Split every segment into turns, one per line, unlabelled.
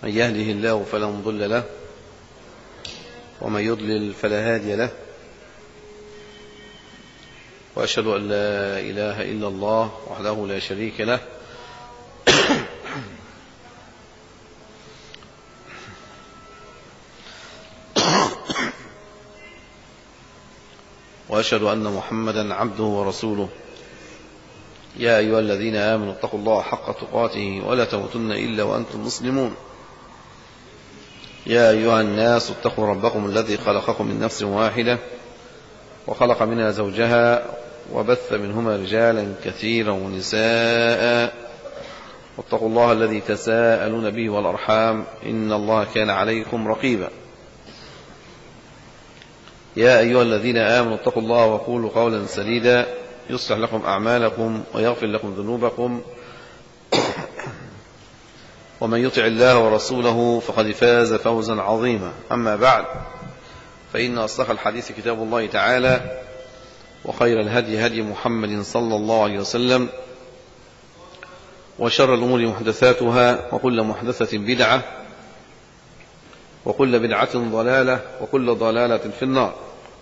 من يهده الله فلا مضل له ومن يضلل فلا هادي له، وأشهد أن لا إله إلا الله وحده لا شريك له وأشهد أن محمدا عبده ورسوله. يا أيها الذين آمنوا اتقوا الله حق تقاته ولا تموتن إلا وأنتم مسلمون. يا أيها الناس اتقوا ربكم الذي خلقكم من نفس واحدة وخلق منها زوجها وبث منهما رجالا كثيرا ونساء، واتقوا الله الذي تساءلون به والأرحام إن الله كان عليكم رقيبا. يا أيها الذين آمنوا اتقوا الله وقولوا قولا سديدا يصلح لكم أعمالكم ويغفر لكم ذنوبكم، ومن يطع الله ورسوله فقد فاز فوزا عظيما. أما بعد، فإن أصدق الحديث كتاب الله تعالى، وخير الهدي هدي محمد صلى الله عليه وسلم، وشر الأمور محدثاتها، وكل محدثة بدعة، وكل بدعة ضلالة، وكل ضلالة في النار.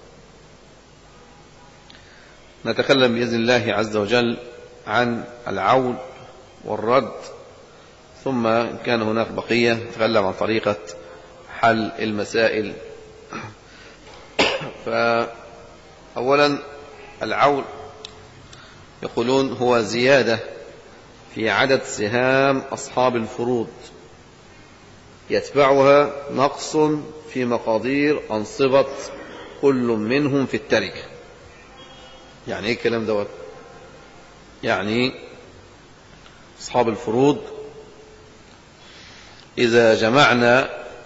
نتكلم بإذن الله عز وجل عن العول والرد، ثم إن كان هناك بقية نتكلم عن طريقة حل المسائل. فأولا العول يقولون هو زيادة في عدد سهام أصحاب الفروض يتبعها نقص في مقادير أنصبة كل منهم في التركة. يعني ايه الكلام دوت؟ يعني أصحاب الفروض إذا جمعنا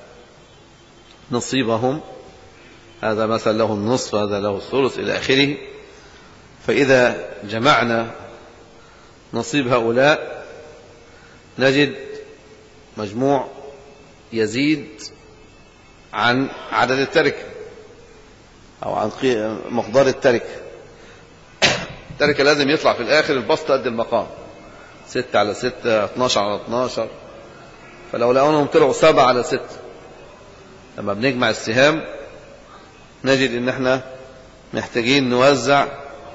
نصيبهم، هذا مثلا له النصف، هذا له الثلث إلى آخره، فإذا جمعنا نصيب هؤلاء نجد مجموع يزيد عن عدد التركة أو عن مقدار التركة. التركة لازم يطلع في الآخر البسط قد المقام، 6 على 6، 12 على 12. فلو لقونهم طلعوا 7 على 6، لما بنجمع السهام نجد ان احنا محتاجين نوزع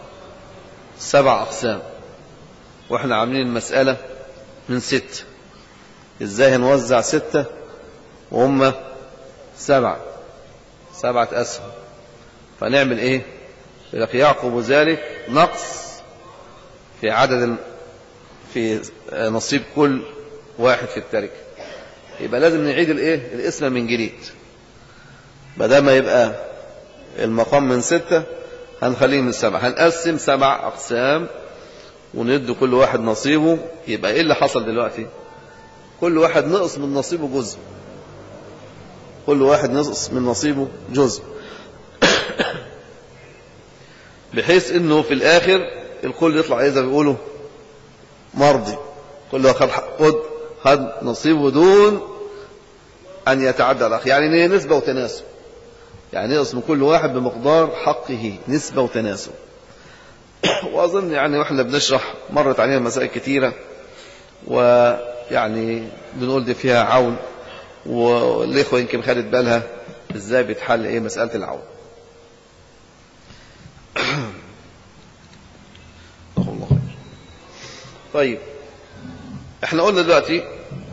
7 أقسام، واحنا عاملين المسألة من 6. ازاي هنوزع 6 وهم 7 أسهم؟ فنعمل ايه؟ يعقب ذلك نقص في عدد في نصيب كل واحد في التركة. يبقى لازم نعيد الايه؟ القسمة من جديد. بدل ما يبقى المقام من 6 هنخليه من 7، هنقسم 7 أقسام وندي كل واحد نصيبه. يبقى ايه اللي حصل دلوقتي؟ كل واحد نقص من نصيبه جزء، كل واحد نقص من نصيبه جزء، بحيث انه في الاخر الكل يطلع اذا بيقولوا مرضي، كل واحد خد نصيبه دون ان يتعدى الاخر. يعني نسبة وتناسب، يعني يقسم من كل واحد بمقدار حقه، نسبة وتناسب. واظن يعني واحنا بنشرح مرت علينا مسائل كتيرة، ويعني بنقول دي فيها عون، والاخوة يمكن خدت بالها ازاي بيتحل ايه مسألة العون. الله خير. طيب احنا قلنا دلوقتي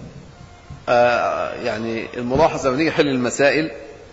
يعني الملاحظة لما نيجي نحل المسائل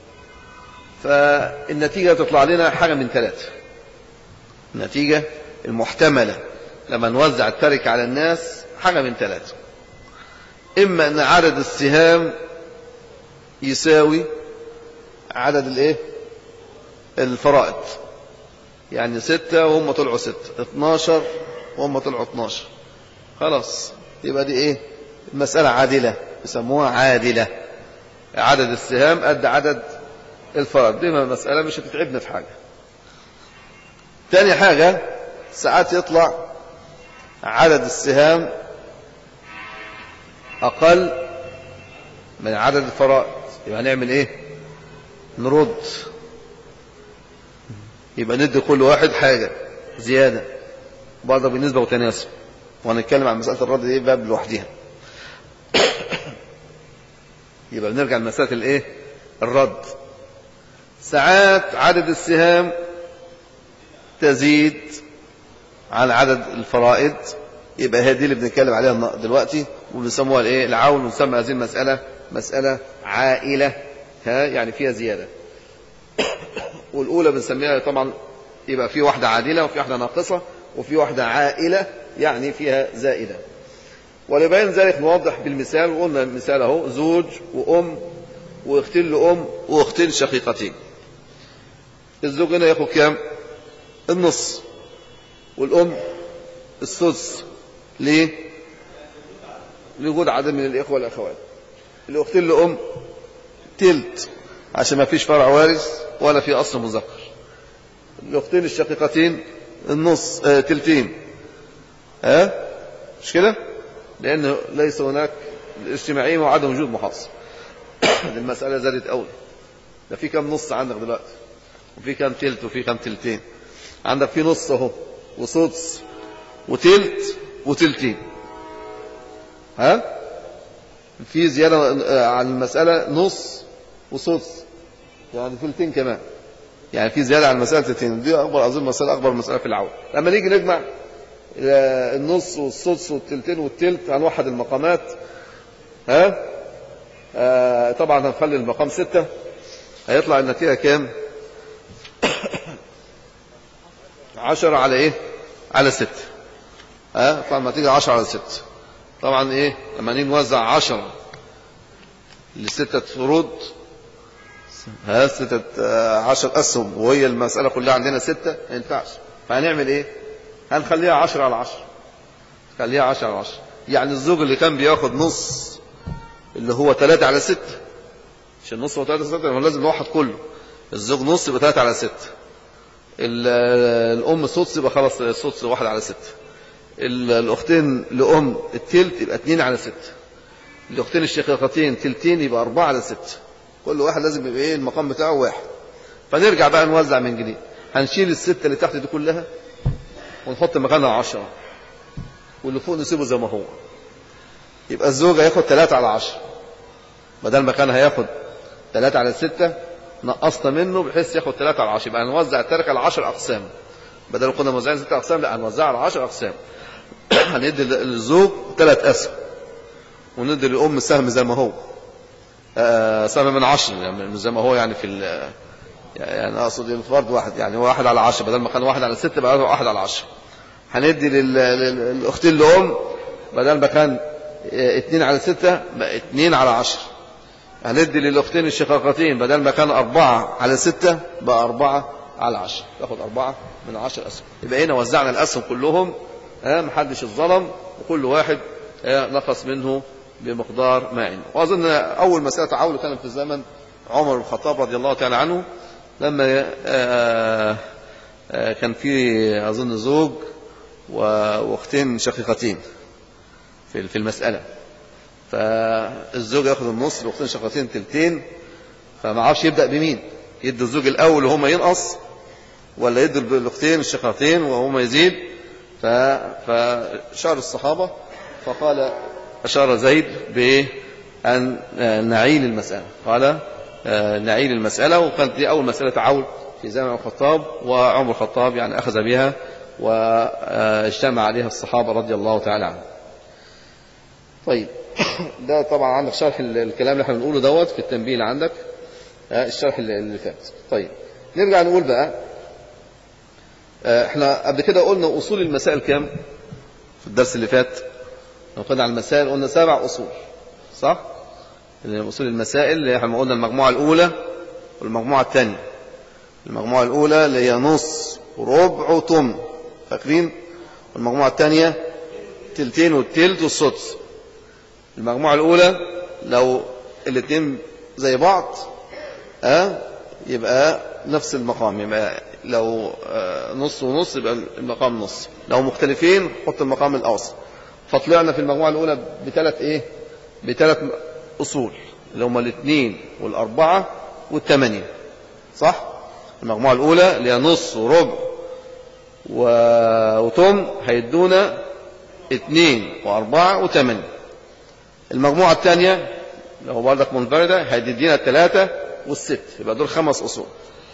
فالنتيجة تطلع لنا حاجة من 3. النتيجة المحتملة لما نوزع التركة على الناس حاجة من 3: إما أن عدد السهام يساوي عدد الايه الفرائض، يعني 6 وهم طلعوا 6، 12 وهم طلعوا 12، خلاص يبقى دي ايه؟ المسألة عادلة، يسموها عادلة، عدد السهام قد عدد الفرائض. دي مسألة مش هتتعبنا في حاجة. تاني حاجة، ساعات يطلع عدد السهام أقل من عدد الفرائض، يبقى هنعمل ايه؟ نرد، يبقى ندي كل واحد حاجة زيادة برضه بالنسبة وتناسب. وهنتكلم عن مسألة الرد دي باب لوحدها. يبقى بنرجع لمسألة الايه؟ الرد. ساعات عدد السهام تزيد عن عدد الفرائض، يبقى هي دي اللي بنتكلم عليها دلوقتي، وبنسموها الايه؟ العول. ونسمى هذه المسألة مسألة عائلة، يعني فيها زيادة. والأولى بنسميها طبعا يبقى في واحدة عادلة وفي واحدة ناقصة وفي واحدة عائلة يعني فيها زائدة. ولبين ذلك نوضح بالمثال، وقلنا المثال اهو: زوج وأم واختين لأم واختين شقيقتين. الزوج هنا ياخد كام؟ النص، والأم السدس. ليه؟ لوجود عدد من الإخوة والأخوات. الأختين لأم تلت عشان ما فيش فرع وارث ولا في أصل مذكر. الأختين الشقيقتين النص، تلتين. مش كده؟ لأنه ليس هناك الاجتماعية وعدم وجود محاصر. المسألة زادت أول. ده في كم نص عندك دلوقتي؟ وفي كم تلت وفي كم تلتين؟ عندك في نص اهو، وسدس وتلت وتلتين. في زيادة عن المسألة نص وسدس، يعني تلتين كمان، يعني في زيادة عن المسألة تلتين. دي أكبر أظن مسألة، أكبر مسألة في العون. لما نيجي نجمع النص والسدس والتلتين والتلت هنوحد المقامات. طبعا هنخلي المقام 6، هيطلع النتيجة كام؟ 10 على ايه؟ على 6. طبعا النتيجة 10 على 6. طبعا ايه لما نيجي نوزع 10 ل6 فروض، 10 أسهم، وهي المسألة كلها عندنا 6، ما ينفعش. فهنعمل ايه؟ هنخليها 10 على 10. خليها 10 على 10. يعني الزوج اللي كان بياخد نص اللي هو 3 على 6، مش النص هو 3 على 6، لازم نوحد كله. الزوج نص يبقى 3 على 6. الأم سدس يبقى خلاص السدس 1 على 6. الأختين لأم التلت يبقى 2 على 6. الأختين الشقيقتين تلتين يبقى 4 على 6. كل واحد لازم يبقى ايه؟ المقام بتاعه 1. فنرجع بقى نوزع من جديد. هنشيل ال6 اللي تحت دي كلها ونحط مكانها 10، واللي فوق نسيبه زي ما هو. يبقى الزوج هياخد 3 على 10، بدل ما كان هياخد 3 على 6 نقصنا منه بحيث ياخد 3 على 10. يبقى هنوزع التركة على 10 أقسام، بدل ما كنا موزعين 6 أقسام، لا هنوزعها على 10 أقسام. هندي للزوج 3 أسهم، وندي للأم سهم زي ما هو، سهم من 10 يعني زي ما هو، يعني في يعني أقصد الفرد واحد، يعني هو 1 على 10، بدل ما كان 1 على 6 بقى 1 على 10. هندي للأختين لأم بدل ما كان 2 على 6 بقى 2 على 10. هندي للأختين الشقاقتين بدل ما كان 4 على 6 بقى 4 على 10، تاخد 4 من 10 أسهم. يبقى هنا وزعنا الأسهم كلهم، محدش الظلم، وكل واحد نقص منه بمقدار ما عنده. وأظن أول مسألة تعاول كانت في زمن عمر بن الخطاب رضي الله تعالى عنه، لما كان في أظن زوج وأختين شقيقتين في المسألة. فالزوج ياخد النص، الأختين شقيقتين تلتين، فما عرفش يبدأ بمين، يدي الزوج الأول وهما ينقص، ولا يدي الأختين الشقيقتين وهما يزيد. فشار الصحابة فقال، أشار زيد بأن نعيل المسألة، قال نعيل المسألة. وكانت دي أول مسألة تعاول في زمن الخطاب، وعمر الخطاب يعني أخذ بها واجتمع عليها الصحابة رضي الله تعالى عنهم. طيب ده طبعا عندك شرح الكلام اللي احنا بنقوله دوت في التنبيه اللي عندك، الشرح اللي فات. طيب نرجع نقول بقى، احنا قبل كده قلنا أصول المسائل كام في الدرس اللي فات؟ لو قلنا على المسائل قلنا 7 أصول، صح؟ اللي أصول المسائل اللي احنا قلنا المجموعة الأولى والمجموعة الثانية. المجموعة الأولى اللي هي نص وربع وثمن، فاكرين؟ والمجموعة الثانية تلتين والتلت والسدس. المجموعة الأولى لو الاثنين زي بعض يبقى نفس المقام، يبقى لو نص ونص يبقى المقام نص، لو مختلفين حط المقام الأوسط. فطلعنا في المجموعة الأولى بثلاث أصول اللي هما 2 وال4 وال8، صح؟ المجموعة الأولى اللي هي نص وربع وثمن هيدونا 2 و4 و8. المجموعة الثانية لو بردك منفردة هيدينا 3 والست، يبقى دول 5 أصول.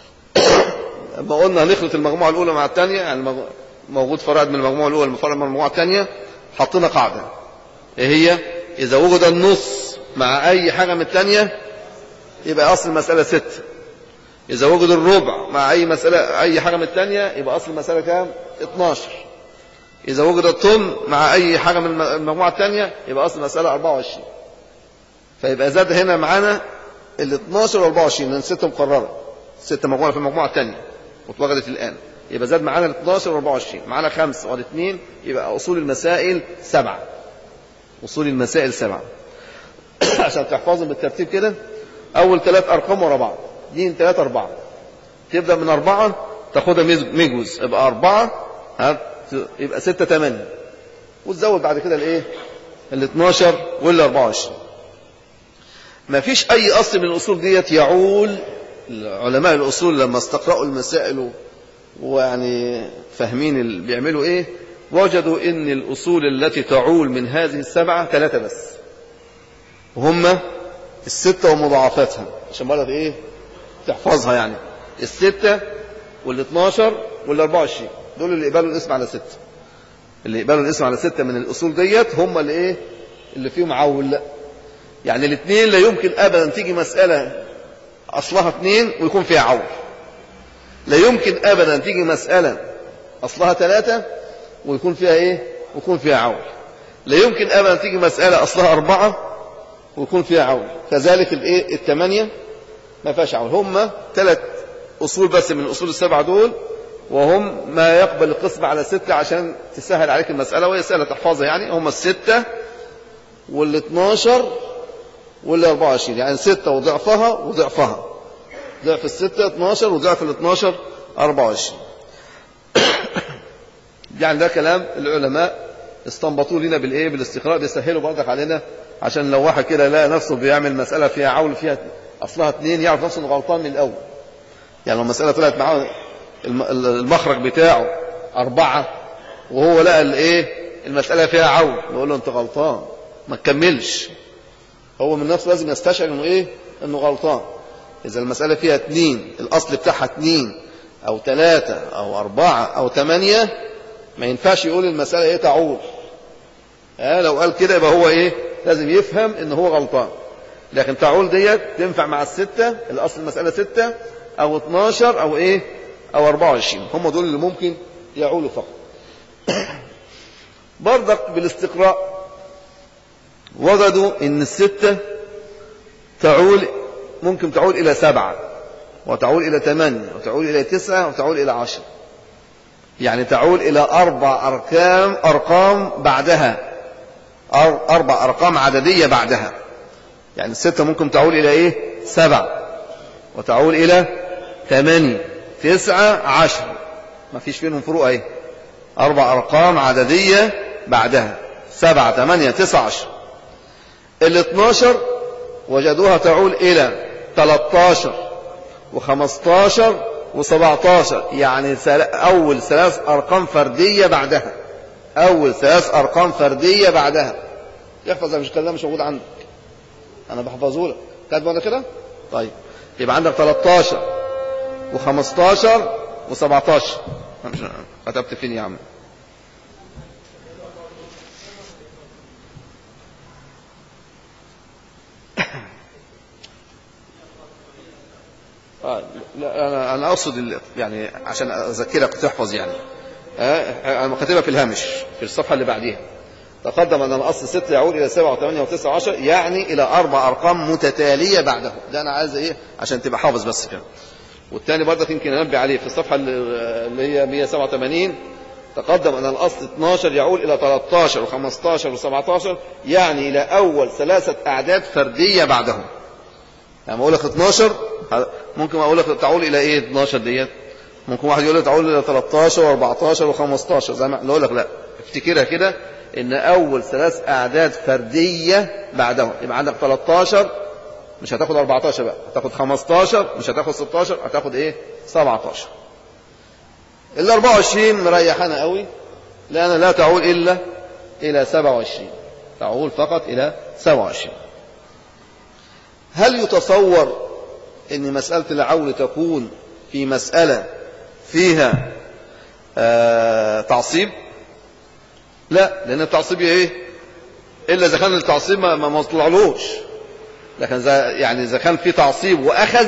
لما قلنا هنخلط المجموعة الأولى مع الثانية، يعني موجود فرائض من المجموعة الأولى فرائض من المجموعة الثانية، حطينا قاعدة إيه هي؟ إذا وجد النص مع أي حاجة من الثانية يبقى أصل المسألة 6. إذا وجد الربع مع أي مسألة أي حاجة من الثانية يبقى أصل المسألة كام؟ 12. إذا وجد الطن مع أي حاجة من المجموعة الثانية يبقى أصل المسألة 24. فيبقى زاد هنا معانا ال 12 و 24 لأن 6 مقررة، 6 مجموعة في المجموعة الثانية واتوجدت الآن، يبقى زاد معانا ال 12 و 24، معانا 5 وال 2، يبقى أصول المسائل 7. أصول المسائل 7 عشان تحفظهم بالترتيب كده. أول 3 أرقام ورا بعض، دي 3 4، تبدأ من 4 تاخدها مجوز، يبقى 4 يبقى 6 8، وتزود بعد كده الايه؟ ال 12 وال 24. ما فيش أي أصل من الأصول ديت يعول. علماء الأصول لما استقرأوا المسائل ويعني فاهمين اللي بيعملوا إيه، وجدوا إن الأصول التي تعول من هذه ال7 3 بس، وهم ال6 ومضاعفاتها، عشان مرة إيه تحفظها يعني. ال6 وال12 وال24 دول اللي يقبلوا الاسم على 6، اللي يقبلوا الاسم على 6 من الأصول ديت هم اللي إيه اللي فيهم عول. يعني الاثنين لا يمكن أبدا تيجي مسألة أصلها 2 ويكون فيها عول، لا يمكن أبدا تيجي مسألة أصلها 3 ويكون فيها إيه ويكون فيها عول، لا يمكن أبدا تيجي مسألة أصلها 4 ويكون فيها عول. كذلك الإيه 8 ما فيهاش عول. هم 3 أصول بس من الأصول ال7 دول، وهم ما يقبل القسم على 6 عشان تسهل عليك المسألة، وهي سهلة تحفظها يعني. هم ال6 وال12 وال24، يعني 6 وضعفها وضعفها، ضعف ال6 12 وضعف ال12 24. يعني ده كلام العلماء استنبطوه لنا بالايه بالاستقراء، بيسهلوا برضك علينا، عشان لو واحد كده لقى نفسه بيعمل مسألة فيها عول فيها أصلها 2 يعرف نفسه انه غلطان من الأول. يعني لو المسألة طلعت معاه المخرج بتاعه 4 وهو لقى الايه المسألة فيها عول، نقول له انت غلطان ما تكملش. هو من نفسه لازم يستشعر انه ايه انه غلطان. اذا المسألة فيها 2 الاصل بتاعها 2 او 3 او 4 او 8، ما ينفعش يقول المسألة ايه تعول. لو قال كده يبقى هو ايه لازم يفهم ان هو غلطان. لكن تعول ديت تنفع مع ال6، الاصل المسألة 6 او 12 او ايه او 24، هم دول اللي ممكن يعولوا فقط. برضك بالاستقراء وجدوا ان ال6 تعول ممكن تعول الى 7 وتعول الى 8 وتعول الى 9 وتعول الى 10، يعني تعول الى 4 ارقام بعدها، 4 ارقام عددية بعدها. يعني ال6 ممكن تعول الى ايه 7 وتعول الى 8 9 10، ما فيش بينهم فروق ايه، 4 ارقام عددية بعدها 7 8 9 10. ال12 وجدوها تعول إلى 13 و15 و17، يعني أول 3 أرقام فردية بعدها، أول 3 أرقام فردية بعدها. يحفظ مش كلام مش موجود عندك، أنا بحفظه لك. كاتبه ده كده؟ طيب يبقى عندك 13 و15 و17. كتبت فين يا عم؟ لا أنا أقصد يعني عشان أذكرك تحفظ يعني. أنا كاتبها في الهامش في الصفحة اللي بعديها. تقدم أن الأصل 6 يعود إلى 7 و8 و9 و10، يعني إلى 4 أرقام متتالية بعده. ده أنا عايز إيه عشان تبقى حافظ بس كده. والتاني برضك يمكن أنبه عليه في الصفحة اللي هي 187. تقدم أن الأصل 12 يعود إلى 13 و15 و17، يعني إلى أول 3 أعداد فردية بعدهم. يعني أقول لك 12 ممكن أقول لك تعول إلى إيه 12 ديت، ممكن واحد يقول لك تعول إلى 13 و14 و15 زي ما نقول لك لا، افتكرها كده إن أول 3 أعداد فردية بعدهم. يبقى عندك 13 مش هتاخد 14 بقى، هتاخد 15 مش هتاخد 16، هتاخد إيه 17. ال 24 مريحانا قوي لأن لا تعول إلا إلى 27، تعول فقط إلى 27. هل يتصور ان مسألة العول تكون في مسألة فيها تعصيب؟ لا، لان التعصيب ايه؟ الا اذا كان التعصيب ما طلعلوش. لكن يعني اذا كان في تعصيب واخذ،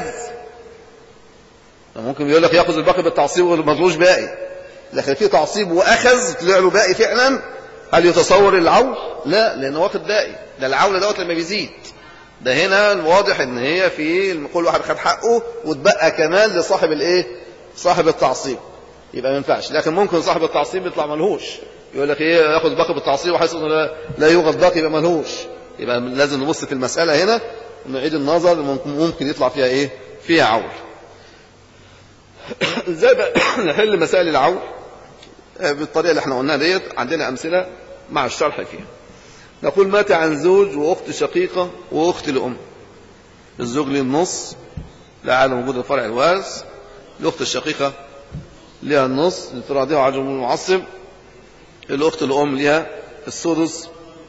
ممكن يقول لك ياخذ الباقي بالتعصيب وما طلعوش باقي. لكن في تعصيب واخذ طلع له باقي فعلا، هل يتصور العول؟ لا، لانه واخد باقي. ده العول دوت لما بيزيد، ده هنا واضح ان هي في كل واحد خد حقه واتبقى كمان لصاحب الايه؟ صاحب التعصيب. يبقى ما ينفعش. لكن ممكن صاحب التعصيب يطلع ملهوش، يقول لك ايه، ياخذ باقي بالتعصيب وحيث انه لا يوجد باقي يبقى ملهوش. يبقى لازم نبص في المساله هنا نعيد النظر، ممكن يطلع فيها ايه؟ فيها عول. ازاي بقى نحل مسائل العول بالطريقه اللي احنا قلناها ديت؟ عندنا امثله مع الشرح فيها. نقول مات عن زوج واخت شقيقه واخت لام. الزوج ليه النص لعدم وجود الفرع الوارث، الاخت الشقيقه لها النص لانفرادها وعدم المعصب، الاخت الام لها السدس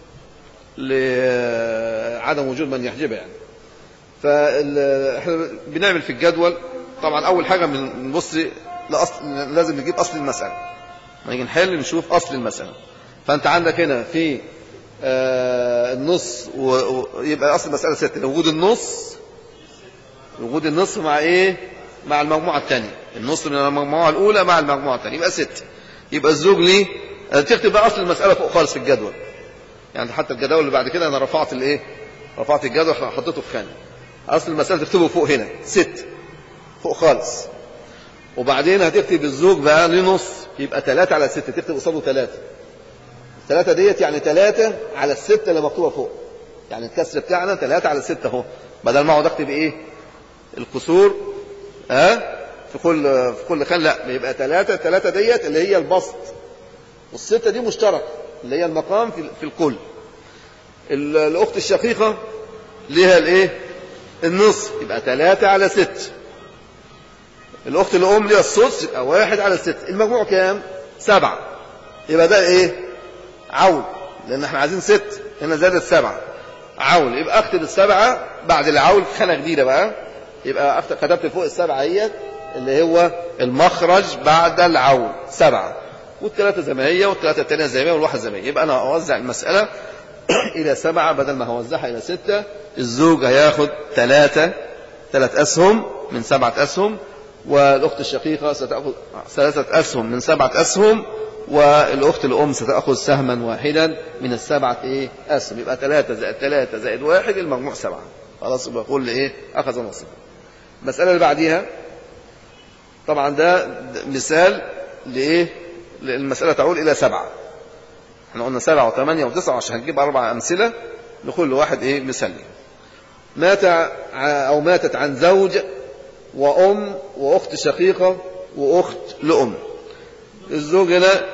لعدم وجود من يحجبها يعني. فاحنا بنعمل في الجدول طبعا اول حاجه بنبص لازم نجيب اصل المساله. ما نيجي نحل نشوف اصل المساله. فانت عندك هنا في النص ويبقى اصل المساله 6. وجود النص مع ايه؟ مع المجموعه الثانيه. النص من المجموعه الاولى مع المجموعه الثانيه يبقى 6. يبقى الزوج ليه؟ تكتب بقى اصل المساله فوق خالص في الجدول. يعني حتى الجدول اللي بعد كده انا رفعت الايه؟ رفعت الجدول حطيته في خانه. اصل المساله تكتبه فوق هنا 6 فوق خالص. وبعدين هتكتب الزوج بقى ليه نص، يبقى 3 على 6، تكتب قصاده 3. 3 ديت يعني 3 على 6 اللي مكتوبه فوق. يعني الكسر بتاعنا 3 على 6 اهو، بدل ما اقعد اكتب ايه؟ الكسور في كل خان، لا يبقى 3 ديت اللي هي البسط، والستة دي مشتركه اللي هي المقام في الكل. الاخت الشقيقه ليها الايه؟ النصف، يبقى 3 على 6. الاخت الام ليها السدس، يبقى 1 على 6. المجموع كام؟ 7. يبقى ده ايه؟ عول، لان احنا عايزين 6، هنا زادت 7 عول. يبقى اكتب ال7 بعد العول في خانه جديده بقى. يبقى كتبت فوق ال7 اهيت اللي هو المخرج بعد العول 7، والثلاثه زي ما هي، والثلاثه الثانيه زي ما هي، والواحد زي ما هي. يبقى انا اوزع المساله الى 7 بدل ما هوزعها الى 6. الزوج هياخد 3 اسهم من 7 اسهم، والاخت الشقيقه ستاخذ 3 اسهم من 7 اسهم، والاخت الام ستاخذ سهما واحدا من ال7 ايه؟ اسهم. يبقى 3 زائد 3 زائد 1 المجموع 7. خلاص، يبقى كل ايه؟ اخذ نصيبه. المساله اللي بعديها طبعا ده مثال لايه؟ المساله تعود الى 7. احنا قلنا 7 و8 و9 عشان هنجيب 4 امثله لكل واحد ايه؟ مثال. ماتت عن زوج وام واخت شقيقه واخت لام. الزوج هنا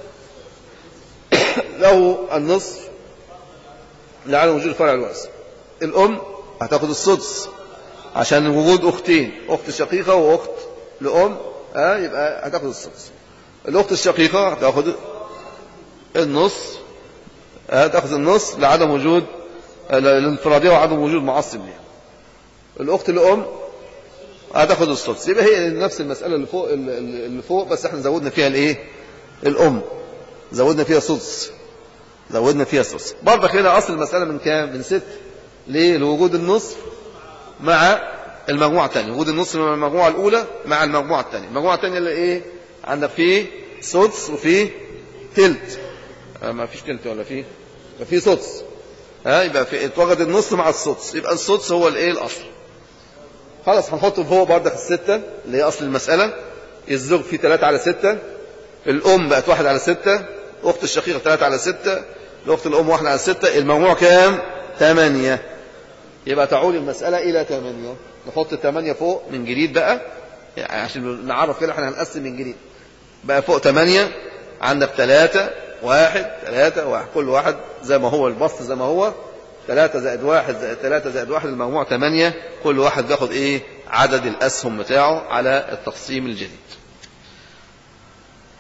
له النصف لعدم وجود الفرع الوارث. الام هتاخد السدس عشان وجود اختين، اخت شقيقه واخت لام، يبقى هتاخد السدس. الاخت الشقيقه هتاخد النص، هتاخد النص لعدم وجود الانفراديه وعدم وجود معصب ليها. الاخت الام هتاخد السدس. يبقى هي نفس المساله اللي فوق بس احنا زودنا فيها الايه؟ الام، زودنا فيها سدس، برضه هنا اصل المساله من كام؟ من 6. ليه؟ لوجود النصف مع المجموعه الثانيه. وجود النصف من المجموعه الاولى مع المجموعه الثانيه. المجموعه الثانيه اللي ايه؟ عندك فيه سدس وفيه تلت. ما فيش تلت ولا فيه؟ فيه سدس. يبقى في اتوجد النص مع السدس، يبقى السدس هو الايه؟ الاصل. خلاص، هنحطه فوق برضك ال6 اللي هي اصل المساله. الزوج فيه 3 على 6، الام بقت 1 على 6، الاخت الشقيقه 3 على 6، الاخت الام 1 على 6. المجموع كام؟ 8. يبقى تعود المساله الى 8. نحط 8 فوق من جديد بقى، يعني عشان نعرف كده احنا هنقسم من جديد. بقى فوق 8 عندك 3 1 3 1، كل واحد زي ما هو، البسط زي ما هو، 3 زائد 1 زائد 3 زائد 1 المجموع 8. كل واحد بياخد ايه؟ عدد الاسهم بتاعه على التقسيم الجديد.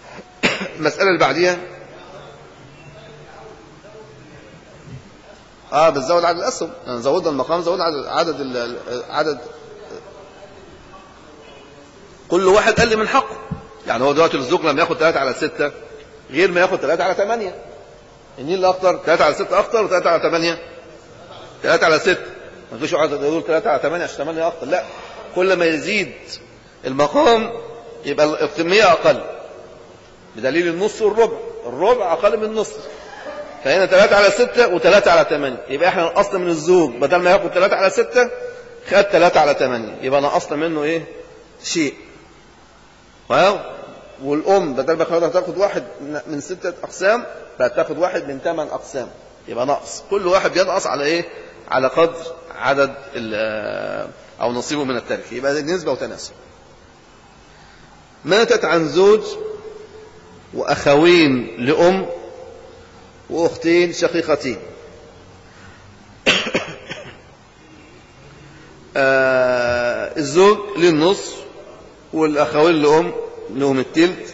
المسألة اللي بعديها بتزود عدد الاسهم، يعني زودنا المقام زودنا عدد كل واحد قال لي من حقه. يعني هو دلوقتي الزوج لما ياخد 3 على 6 غير ما ياخد 3 على 8. مين اللي اكتر؟ 3 على 6 اكتر و3 على 8؟ 3 على 6. ما فيش واحد يقول 3 على 8 عشان 8 اكتر، لا، كل ما يزيد المقام يبقى الكميه اقل، بدليل النص والربع، الربع اقل من النص. فهنا 3 على 6 و3 على 8، يبقى احنا نقصنا من الزوج بدل ما ياخد 3 على 6 خد 3 على 8، يبقى نقصنا منه ايه؟ شيء. والام بدل ما تاخد واحد من 6 اقسام بقت تاخد واحد من 8 اقسام، يبقى نقص. كل واحد بينقص على ايه؟ على قدر عدد او نصيبه من التركه، يبقى نسبه وتناسب. ماتت عن زوج واخوين لام واختين شقيقتين. الزوج للنص والاخوين لام لهم التلت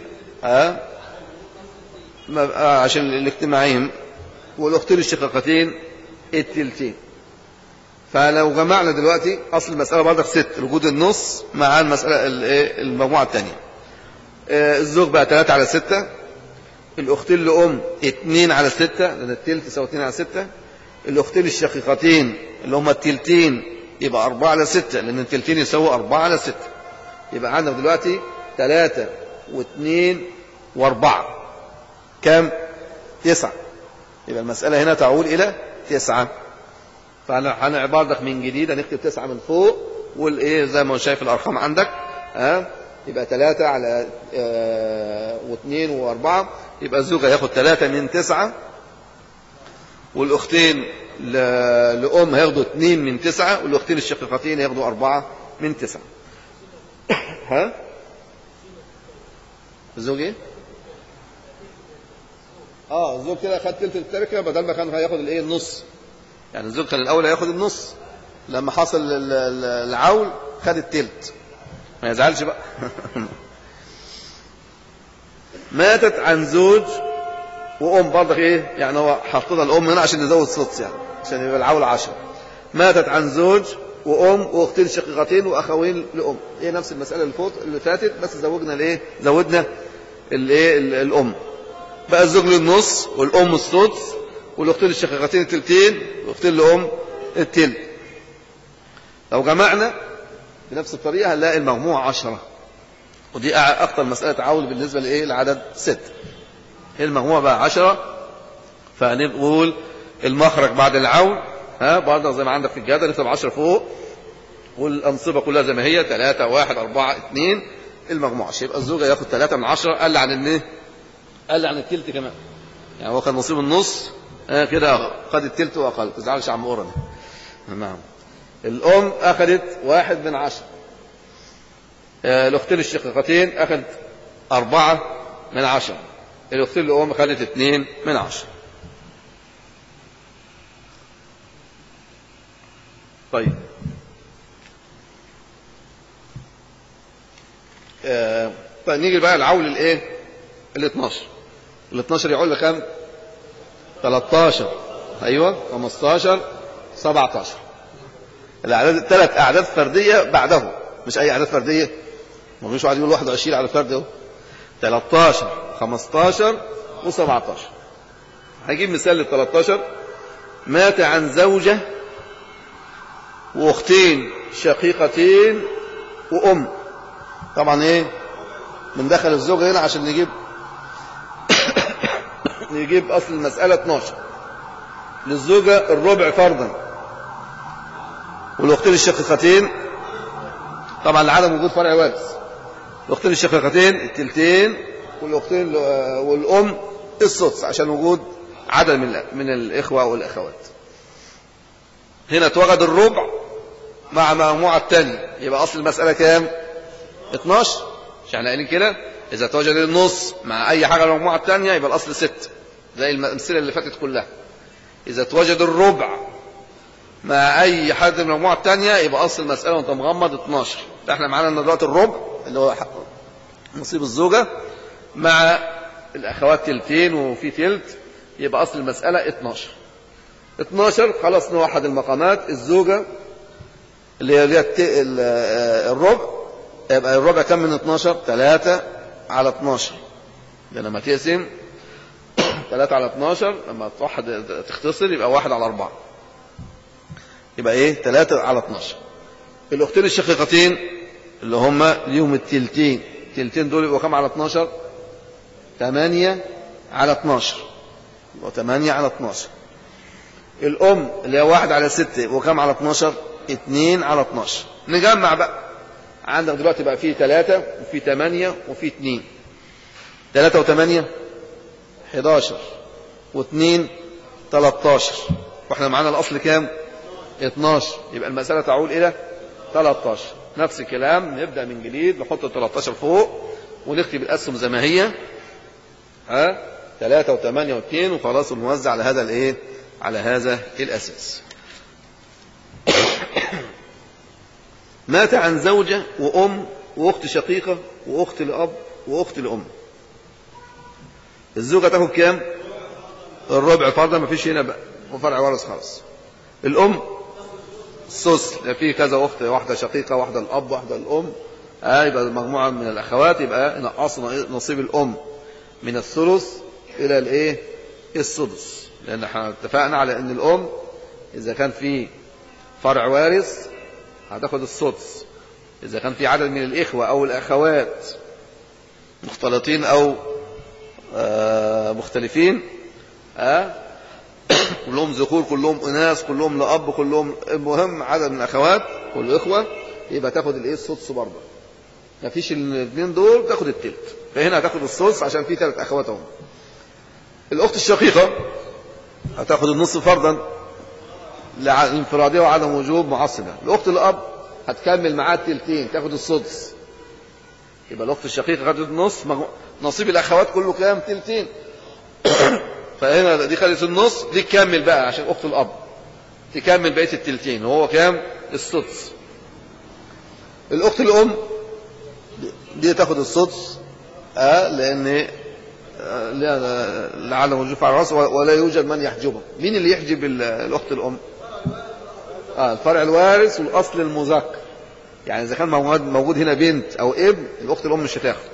عشان الاجتماعيهم، والاختين الشقيقتين التلتين. فلو جمعنا دلوقتي اصل المساله برضك 6 وجود النص مع المساله المجموعه الثانيه. الزوج بقى 3 على 6، الاختين لام 2 على 6 لان التلت يساوي 2 على 6، الاختين الشقيقتين اللي هم التلتين يبقى 4 على 6 لان التلتين يساوي 4 على 6. يبقى عندنا دلوقتي 3 و2 و4 كام؟ 9. يبقى المسألة هنا تعود إلى 9. فهنعبر برضك من جديد، هنكتب 9 من فوق والايه زي ما شايف الأرقام عندك يبقى 3 على و2 و4، يبقى الزوج هياخد 3 من 9 والأختين لأم هياخدوا 2 من 9 والأختين الشقيقتين هياخدوا 4 من 9. الزوج ايه؟ الزوج كده خد تلت التركه بدل ما كان هياخد الايه؟ النص. يعني الزوج كان الاول هياخد النص، لما حصل العول خد التلت، ما يزعلش بقى. ماتت عن زوج وام برضك ايه؟ يعني هو حطنا الام هنا عشان نزود سدس، يعني عشان يبقى العول 10. ماتت عن زوج وام واختين شقيقتين واخوين لام، هي نفس المساله اللي فاتت، بس زودنا الايه؟ زودنا الايه؟ الام. بقى الزوج للنص والام السدس والاختين الشقيقتين التلتين والاختين لام التلت. لو جمعنا بنفس الطريقه هنلاقي المجموع 10، ودي اكتر مساله تعاول بالنسبه لايه؟ لعدد 6. هي المجموع بقى 10. فهنقول المخرج بعد العول برضه زي ما عندك في الجدول نكتب 10 فوق، والأنصبة كلها زي ما هي 3 1 4 2 المجموع. يبقى الزوج ياخد 3 من 10 قل عن الايه؟ قل عن التلت كمان. يعني هو كان نصيب النص كده خد التلت واقل، ما تزعلش عم قرن. نعم. الام اخذت 1 من 10. الاختين الشقيقتين اخذت 4 من 10. الاختين الام اخذت 2 من 10. طيب طيب نيجي بقى العول الايه؟ ال 12. ال 12 يعول لكام؟ 13 ايوه 15 17. الاعداد الثلاث اعداد فرديه بعده، مش اي اعداد فرديه. ما فيش واحد يقول 21 على فرد اهو. 13 15 و17. هجيب مثال لل 13. مات عن زوجه واختين شقيقتين وام. طبعا ايه؟ بندخل الزوج هنا عشان نجيب اصل المساله 12. للزوجه الربع فرضا، والاختين الشقيقتين طبعا لعدم وجود فرع وارث، الاختين الشقيقتين التلتين، والاختين والام السدس عشان وجود عدد من الاخوه والاخوات. هنا توجد الربع مع مجموعه الثانيه، يبقى اصل المساله كام؟ 12. مش احنا قايلين كده؟ اذا توجد النص مع اي حاجه من المجموعه الثانيه يبقى الاصل 6 زي الامثله اللي فاتت كلها. اذا توجد الربع مع اي حد من المجموعه الثانيه يبقى اصل المساله وانت مغمض 12. فاحنا معانا ان دلوقتي الربع اللي هو نصيب الزوجه مع الاخوات تلتين وفي تلت، يبقى اصل المساله 12. 12 خلاص نوحد المقامات. الزوجة اللي هي الربع، يبقى الربع كم من 12؟ 3 على 12. ده لما تقسم 3 على 12 لما توحد تختصر يبقى 1 على 4. يبقى ايه؟ 3 على 12. الاختين الشقيقتين اللي هم ليهم التلتين، التلتين دول يبقوا كم على 12؟ 8 على 12. يبقوا 8 على 12. الام اللي هي 1 على 6 يبقوا كم على 12؟ 2 على 12. نجمع بقى. عندك دلوقتي بقى فيه 3 وفيه 8 وفيه 2. 3 و8 11 و2 13. واحنا معانا الاصل كام؟ 12. يبقى المسألة تعود الى 13. نفس الكلام نبدأ من جديد، نحط ال 13 فوق ونكتب الاسهم زي ما هي. 3 و8 و2 وخلاص، ونوزع على هذا الايه؟ على هذا الاساس. مات عن زوجة وام واخت شقيقة واخت لاب واخت لام. الزوجة تاخد كام؟ الربع فرضا، ما فيش هنا بقى وفرع ورث خالص. الام السدس، في كذا اخت، واحده شقيقه، واحده الاب، واحده الام. يبقى مجموعه من الاخوات، يبقى نقصنا نصيب الام من الثلث الى الايه؟ السدس. لان احنا اتفقنا على ان الام اذا كان في فرع وارث هتاخد السدس. اذا كان في عدد من الاخوه او الاخوات مختلطين او مختلفين، كلهم ذكور كلهم اناث كلهم لاب كلهم، المهم عدد من الاخوات والاخوه، يبقى تاخد الايه؟ السدس برضه. ما فيش الاثنين دول تاخد التلت، فهنا هتاخد السدس عشان في 3 اخوات اهم. الاخت الشقيقه هتاخد النص فرضا لانفراديه وعدم وجوب معصبه. الاخت الاب هتكمل معاها التلتين تاخد السدس. يبقى الاخت الشقيقه خدت النص، نصيب الاخوات كله كام؟ تلتين. فهنا دي خدت النص، دي تكمل بقى عشان اخت الاب تكمل بقيه التلتين، وهو كام؟ السدس. الاخت الام دي تاخد السدس لان لعدم وجوب على الراس ولا يوجد من يحجبها. مين اللي يحجب الاخت الام؟ الفرع الوارث والاصل المذكر. يعني اذا كان موجود هنا بنت او ابن، الاخت الام مش هتاخد.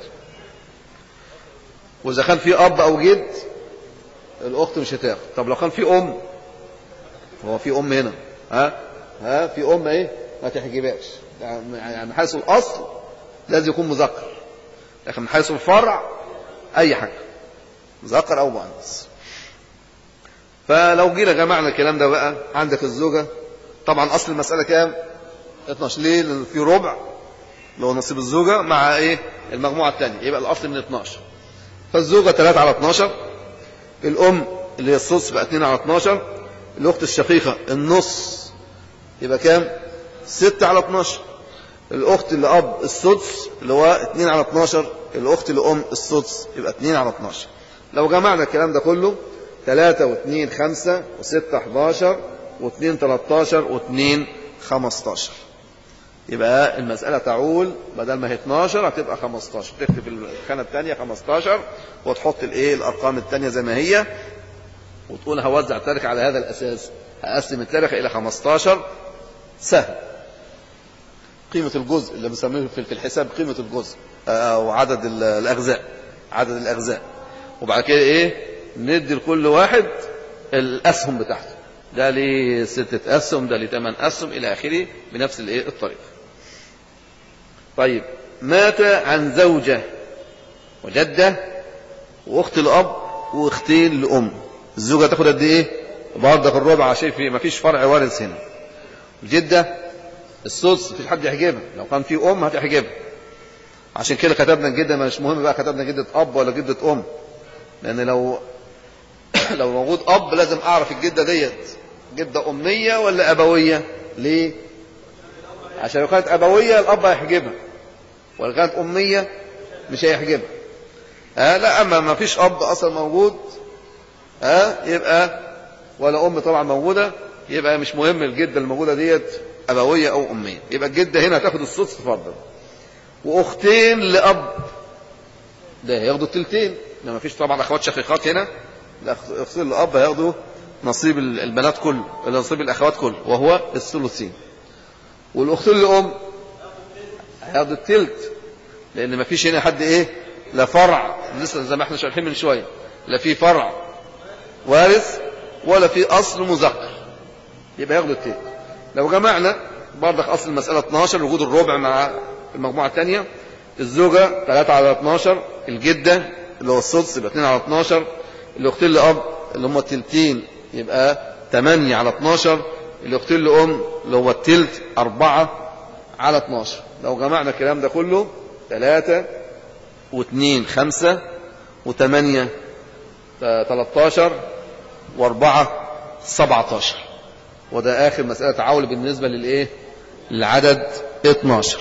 واذا كان في اب او جد الاخت مش هتاخد. طب لو كان في ام، هو في ام هنا، في ام ايه؟ ما تحجبهاش. يعني من حيث الاصل لازم يكون مذكر، لكن من حيث الفرع اي حاجه مذكر او مؤنث. فلو جينا جمعنا الكلام ده بقى، عندك الزوجه طبعا اصل المساله كام؟ 12. ليه؟ لان في ربع اللي هو نصيب الزوجه مع ايه؟ المجموعه الثانيه، يبقى الاصل من 12. فالزوجه 3 على 12. الام اللي هي السدس بقى 2 على 12. الاخت الشقيقه النص يبقى كام؟ 6 على 12. الاخت اللي اب السدس اللي هو 2 على 12. الاخت اللي ام السدس يبقى 2 على 12. لو جمعنا الكلام ده كله 3 و2 5 و6 11 و2 13 و2 15. يبقى المسألة تعول بدل ما هي 12 هتبقى 15. تكتب الخانة الثانية 15 وتحط الايه؟ الارقام الثانية زي ما هي، وتقول هوزع التركة على هذا الاساس. هقسم التركة الى 15 سهم. قيمة الجزء اللي بنسميه في الحساب قيمة الجزء او عدد الاجزاء، عدد الاجزاء. وبعد كده ايه؟ ندي لكل واحد الاسهم بتاعته. ده ليه 6 اسهم، ده ليه 8 اسهم الى اخره بنفس الايه؟ الطريقة. طيب، مات عن زوجة وجدة واخت الاب واختين لام. الزوجة تاخد قد ايه؟ برضه الربع عشان في ما فيش فرع وارث هنا. الجدة السدس، مفيش حد يحجبها. لو كان في ام هتحجبها، عشان كده كتبنا الجدة. مش مهم بقى كتبنا جدة اب ولا جدة ام، لان لو موجود اب لازم اعرف الجدة ديت جدة امية ولا ابوية. ليه؟ عشان لو كانت ابوية الاب هيحجبها، ولو كانت امية مش هيحجبها. لا، اما ما فيش اب اصلا موجود يبقى ولا ام طبعا موجودة، يبقى مش مهم الجدة الموجودة ديت ابوية او امية. يبقى الجدة هنا هتاخد السدس فرضا. واختين لاب ده هياخدوا التلتين، ما فيش طبعا اخوات شقيقات هنا. الاختين لاب هياخدوا نصيب البنات كله، نصيب الأخوات كله، وهو الثلثين. والأختين الأم هياخدوا التلت، لأن ما فيش هنا حد إيه، لا فرع لسه زي ما احنا شارحين من شوية، لا في فرع وارث ولا في أصل مذكر، يبقى ياخدوا التلت. لو جمعنا برضك أصل المسألة 12 وجود الربع مع المجموعة الثانية، الزوجة 3 على 12، الجدة اللي هو السدس يبقى 2 على 12، الأختين لأب اللي هم التلتين يبقى 8 على 12، الأختين لأم اللي هو التلت 4 على 12. لو جمعنا الكلام ده كله 3 و2 5 و8 13 و4 17، وده آخر مسألة تعاول بالنسبة للإيه، للعدد 12.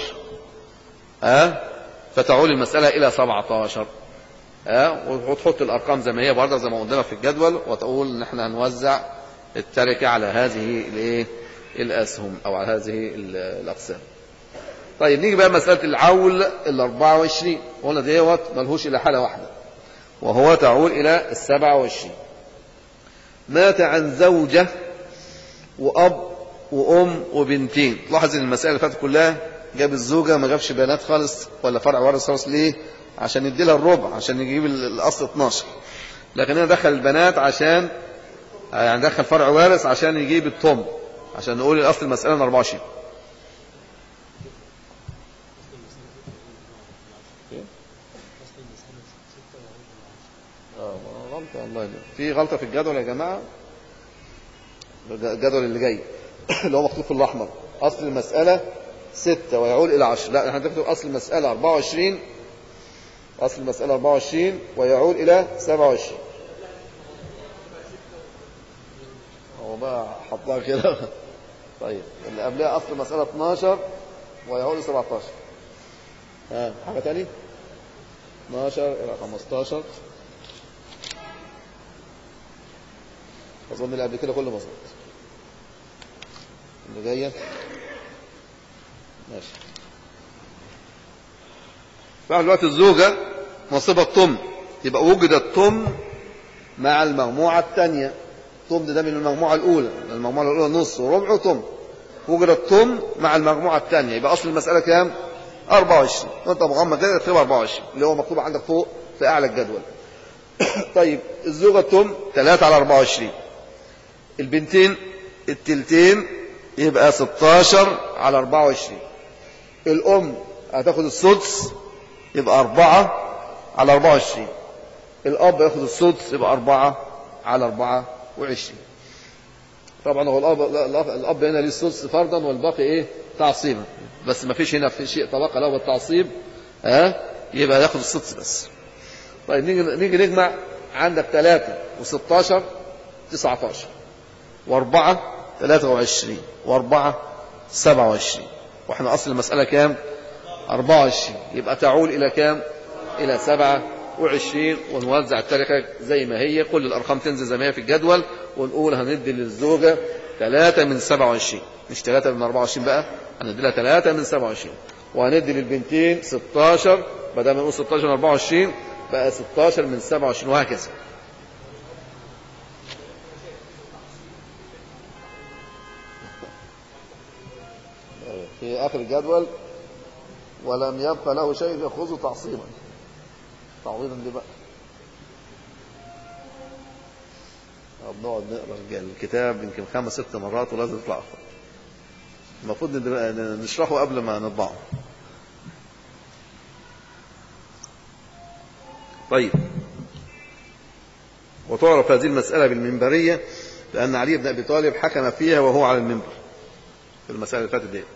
فتعول المسألة إلى 17. وتحط الأرقام زي ما هي برضه زي ما قلنا في الجدول، وتقول إن احنا هنوزع التركة على هذه الإيه، الأسهم أو على هذه الأقسام. طيب نيجي بقى مسألة العول 24. قلنا ديوت ملهوش إلى حالة واحدة، وهو تعول إلى 27. مات عن زوجة وأب وأم وبنتين. تلاحظ ان المسائل اللي فاتت كلها جاب الزوجة ما جابش بنات خالص ولا فرع وارث خالص. ليه؟ عشان يدي لها الربع، عشان يجيب الأصل 12. لكن هنا دخل البنات عشان يعني دخل فرع وارث عشان يجيب الطم، عشان نقول الأصل المسألة 24. غلطة والله، في غلطة في الجدول يا جماعة، الجدول اللي جاي اللي هو مكتوب في الأحمر، أصل المسألة 6 ويعول إلى 10. لا، احنا هنكتب أصل المسألة 24، أصل المسألة 24 ويعول إلى 27. هو بقى حطها كده. طيب اللي قبلها أصل المسألة 12 ويعول إلى 17. حاجة تاني 12 إلى 15. أظن اللي قبل كده كله مظبوط. اللي جاية ماشي. بعد الوقت الزوجة نصيبها الطم، يبقى وجد الطم مع المجموعة الثانية. الطم ده من المجموعة الأولى، المجموعة الأولى نص وربع وطم. وجد الطم مع المجموعة الثانية، يبقى أصل المسألة كام؟ 24. وأنت مغمض كده تكتب 24 اللي هو مكتوب عندك فوق في أعلى الجدول. طيب الزوجة الطم 3 على 24، البنتين التلتين يبقى 16 على 24، الأم هتاخد السدس يبقى 4 على 24، الأب ياخد السدس يبقى 4 على 24. طبعا هو الأب هنا ليه السدس فرضا والباقي إيه تعصيبا، بس ما فيش هنا في شيء طلاق له بالتعصيب، يبقى ياخد السدس بس. طيب نيجي نجمع. عندك 3 و16 19 و4 23 و4 27، واحنا أصل المسألة كام؟ 24. يبقى تعول إلى كام؟ إلى 27. ونوزع التركة زي ما هي، كل الأرقام تنزل زي ما هي في الجدول، ونقول هندي للزوجة 3 من 27، مش 3 من 24 بقى، هندي لها 3 من 27. وهندي للبنتين 16، بدل ما نقول 16 من 24 بقى 16 من 27، وهكذا. في آخر الجدول ولم يبقى له شيء يأخذه تعصيبا. تعويضا دي بقى بنقعد نقرا الكتاب يمكن 5 6 مرات ولازم يطلع أخر. المفروض نشرحه قبل ما نطبعه. طيب، وتعرف هذه المسألة بالمنبرية لأن علي بن أبي طالب حكم فيها وهو على المنبر في المسألة اللي فاتت دي.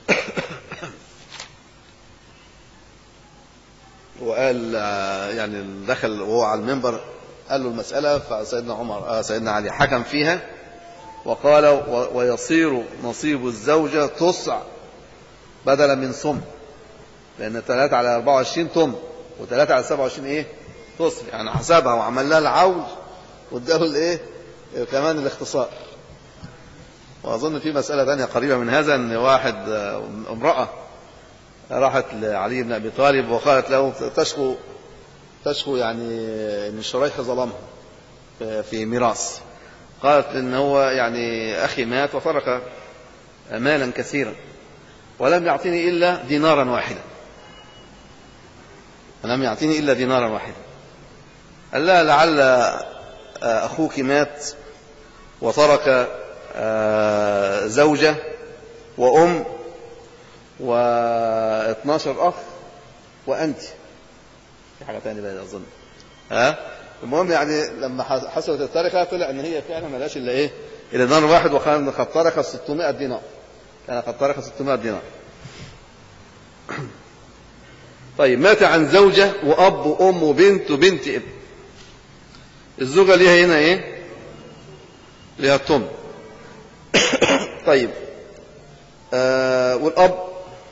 وقال يعني دخل وهو على المنبر قال له المسألة، فسيدنا عمر سيدنا علي حكم فيها وقال ويصير نصيب الزوجة تصع بدلا من صم، لأن 3 على 24 طم و3 على 27 إيه تصع، يعني حسبها وعمل لها العول واداله الإيه كمان الاختصار. وأظن في مسألة ثانية قريبة من هذا، أن واحد امرأة راحت لعلي بن أبي طالب وقالت له تشكو يعني أن شريح ظلمها في ميراث. قالت إن هو يعني أخي مات وترك مالا كثيرا ولم يعطيني إلا دينارا واحدا، ولم يعطيني إلا دينارا واحدا. قال لها لعل أخوك مات وترك زوجة وأم و12 أخ وأنت، في حاجة تانية بقى أظن. المهم يعني لما حصلت التركة طلع ان هي فعلا ما لهاش الا ايه، الا دينار واحد، وكان قد ترك 600 دينار، كان قد ترك 600 دينار. طيب مات عن زوجة وأب وأم وبنت وبنت ابن. الزوجة ليها هنا ايه؟ ليها الثمن. طيب والأب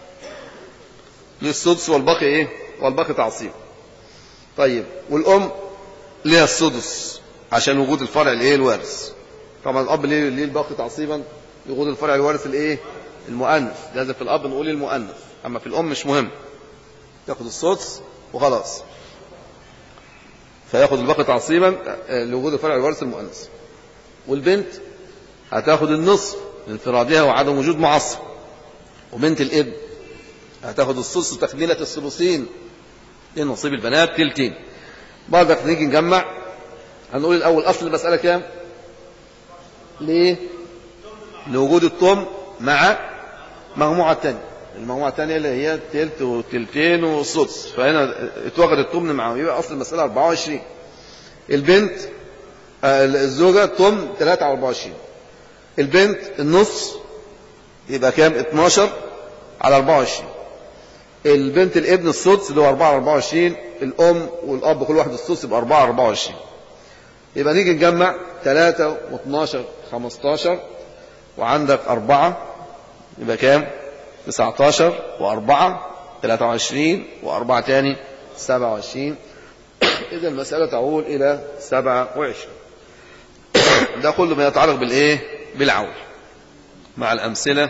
للسدس والباقي ايه؟ والباقي تعصيب. طيب والأم ليها السدس عشان وجود الفرع الايه؟ الوارث. طبعا الأب ليه الباقي تعصيبا؟ وجود الفرع الوارث الايه؟ المؤنث. لازم في الأب نقول المؤنث، أما في الأم مش مهم، تاخد السدس وخلاص، فياخد الباقي تعصيبا لوجود الفرع الوارث المؤنث. والبنت هتاخد النصف لانفرادها وعدم وجود معصب. وبنت الابن هتاخد السدس تكملة الثلثين، لأن نصيب البنات تلتين. بعد نيجي نجمع، هنقول الأول أصل المسألة كام؟ ليه؟ لوجود الطم مع مجموعة تانية، المجموعة الثانية اللي هي تلت وتلتين والسدس، فهنا اتوجد الطمن معهم، يبقى أصل المسألة 24. البنت الزوجة الطمن 3 على 24. البنت النص يبقى كام؟ 12 على 24. البنت الابن السدس اللي هو 4 على 24. الأم والأب كل واحد السدس يبقى 4 على 24. يبقى نيجي نجمع 3 و12 15، وعندك 4 يبقى كام؟ 19 و4 23 و4 تاني 27. إذا المسألة تعود إلى 27. ده كله ما يتعلق بالإيه؟ بالعول، مع الأمثلة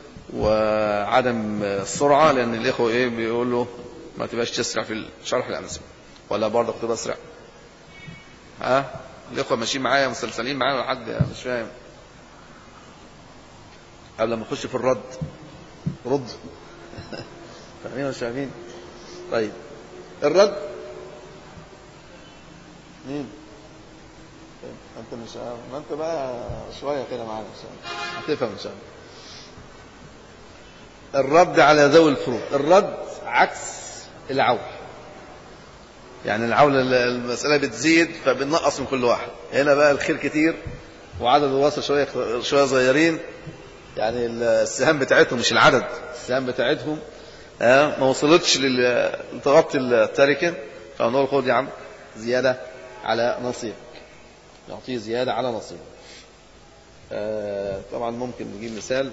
وعدم السرعة، لأن الإخوة إيه بيقول له ما تبقاش تسرع في شرح الأمثلة، ولا برضه كنت بسرع؟ الإخوة ماشيين معايا مسلسلين معايا لحد مش فاهم؟ قبل ما نخش في الرد رد. فاهمين ولا مش فاهمين؟ طيب الرد مين؟ انت مش ما انت بقى شويه كده معانا ان شاء الله هتفهم ان شاء الله. الرد على ذوي الفروض، الرد عكس العول. يعني العول المسألة بتزيد فبننقص من كل واحد، هنا بقى الخير كتير وعدد الوصل شوية صغيرين، يعني السهام بتاعتهم مش العدد، السهام بتاعتهم ما وصلتش لتغطي التركة، فنقول خد يا عم زيادة على نصيبك، نعطيه زيادة على نصيبه. طبعا ممكن نجيب مثال.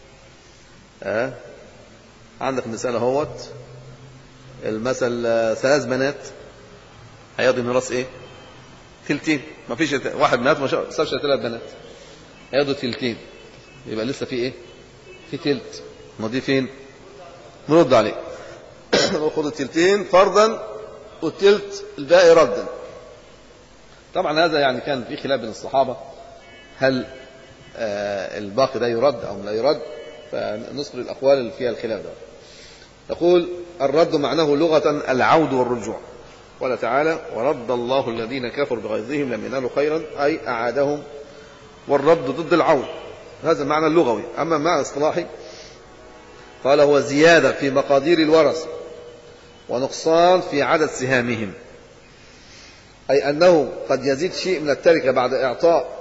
عندك مثال اهوت، المثل 3 بنات هيقضي ميراث ايه؟ تلتين. ما فيش واحد مات ما سابش 3 بنات، هيقضي تلتين، يبقى لسه في ايه؟ في تلت. ما دي فين؟ نرد عليه. ناخد التلتين فرضا والتلت الباقي ردا. طبعا هذا يعني كان في خلاف بين الصحابة، هل الباقي ده يرد او لا يرد؟ فنذكر الأقوال اللي فيها الخلاف ده. يقول الرد معناه لغة العود والرجوع. قال تعالى ورد الله الذين كفروا بغيظهم لم ينالوا خيرا، أي أعادهم، والرد ضد العود، هذا المعنى اللغوي. أما المعنى الاصطلاحي قال هو زيادة في مقادير الورثة ونقصان في عدد سهامهم، أي أنه قد يزيد شيء من التركة بعد إعطاء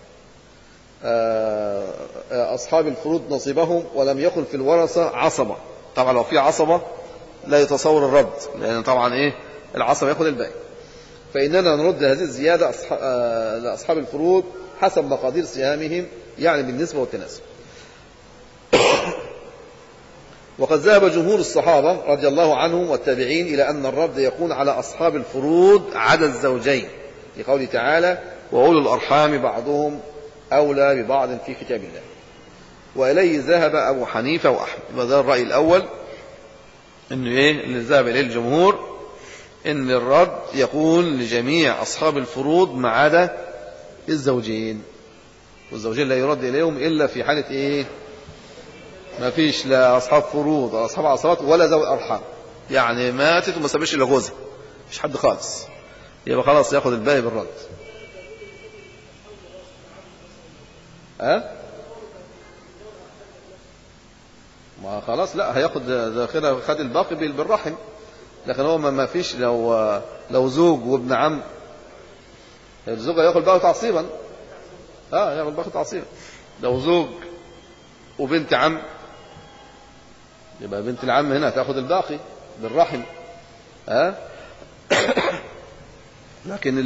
أصحاب الفروض نصيبهم ولم يكن في الورثة عصبة. طبعا لو في عصبة لا يتصور الرد، لأن طبعا إيه العصبة يأخذ الباقي. فإننا نرد هذه الزيادة لأصحاب الفروض حسب مقادير سهامهم، يعني بالنسبة والتناسب. وقد ذهب جمهور الصحابة رضي الله عنهم والتابعين إلى أن الرد يكون على أصحاب الفروض عدد زوجين، لقوله تعالى وأولو الأرحام بعضهم أولى ببعض في كتاب الله. وإليه ذهب أبو حنيفة وأحمد. وذا الرأي الأول إنه إيه اللي ذهب إليه الجمهور، إن الرد يكون لجميع أصحاب الفروض ما عدا الزوجين. والزوجين لا يرد إليهم إلا في حالة إيه؟ ما فيش لا أصحاب فروض ولا أصحاب عصبات ولا ذوي أرحام، يعني ماتت وما سابش إلا جوزها، مفيش حد خالص، يبقى خلاص ياخد الباقي بالرد. ما خلاص لا هياخد ده كده، خد الباقي بالرحم. لكن هو ما فيش، لو زوج وابن عم، الزوج هياخد الباقي تعصيبا. ياخد الباقي تعصيبا. لو زوج وبنت عم، يبقى بنت العم هنا تاخد الباقي بالرحم. لكن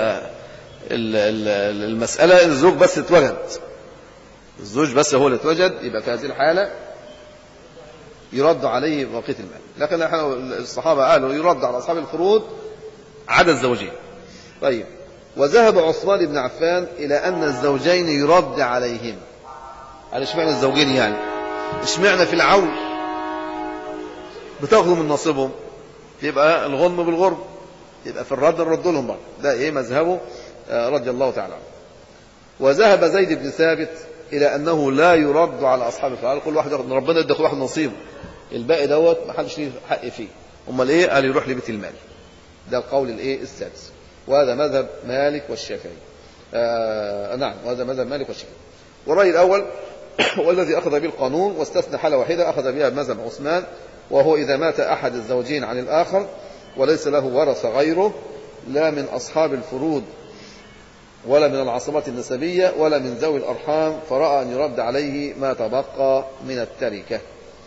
المسألة الزوج بس اتوجد، الزوج بس هو اللي اتوجد، يبقى في هذه الحالة يرد عليه بقية المال. لكن الصحابة قالوا يرد على أصحاب الفروض عدد زوجين. طيب، وذهب عثمان بن عفان إلى أن الزوجين يرد عليهم. على اشمعنى الزوجين يعني؟ اشمعنى في العول بتاخذوا من نصيبهم؟ يبقى الغنم بالغرب، يبقى في الرد نرد لهم برضه. ده ايه مذهبه رضي الله تعالى عنه. وذهب زيد بن ثابت إلى أنه لا يرد على أصحاب الفروض، كل واحد ياخد، ربنا ادى كل واحد نصيبه، الباقي دوت ما حدش ليه حق فيه. امال ايه؟ قال يروح لبيت المال. ده القول الايه السادس، وهذا مذهب مالك والشافعي. نعم، وهذا مذهب مالك والشافعي. والرأي الأول والذي أخذ به القانون واستثنى حالة واحدة أخذ بها مذهب عثمان، وهو إذا مات أحد الزوجين عن الآخر وليس له ورث غيره، لا من أصحاب الفروض ولا من العصبات النسبية ولا من ذوي الأرحام، فرأى أن يرد عليه ما تبقى من التركة.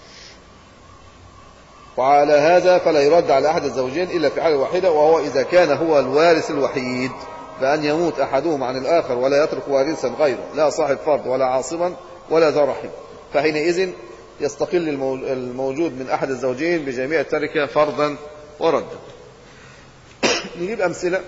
وعلى هذا فلا يرد على أحد الزوجين إلا في حالة واحدة، وهو إذا كان هو الوارث الوحيد، بأن يموت أحدهم عن الآخر ولا يترك وارثا غيره، لا صاحب فرض ولا عاصبا ولا ذا رحم، فحينئذ يستقل الموجود من أحد الزوجين بجميع التركة فرضا وردا. نجيب أمثلة،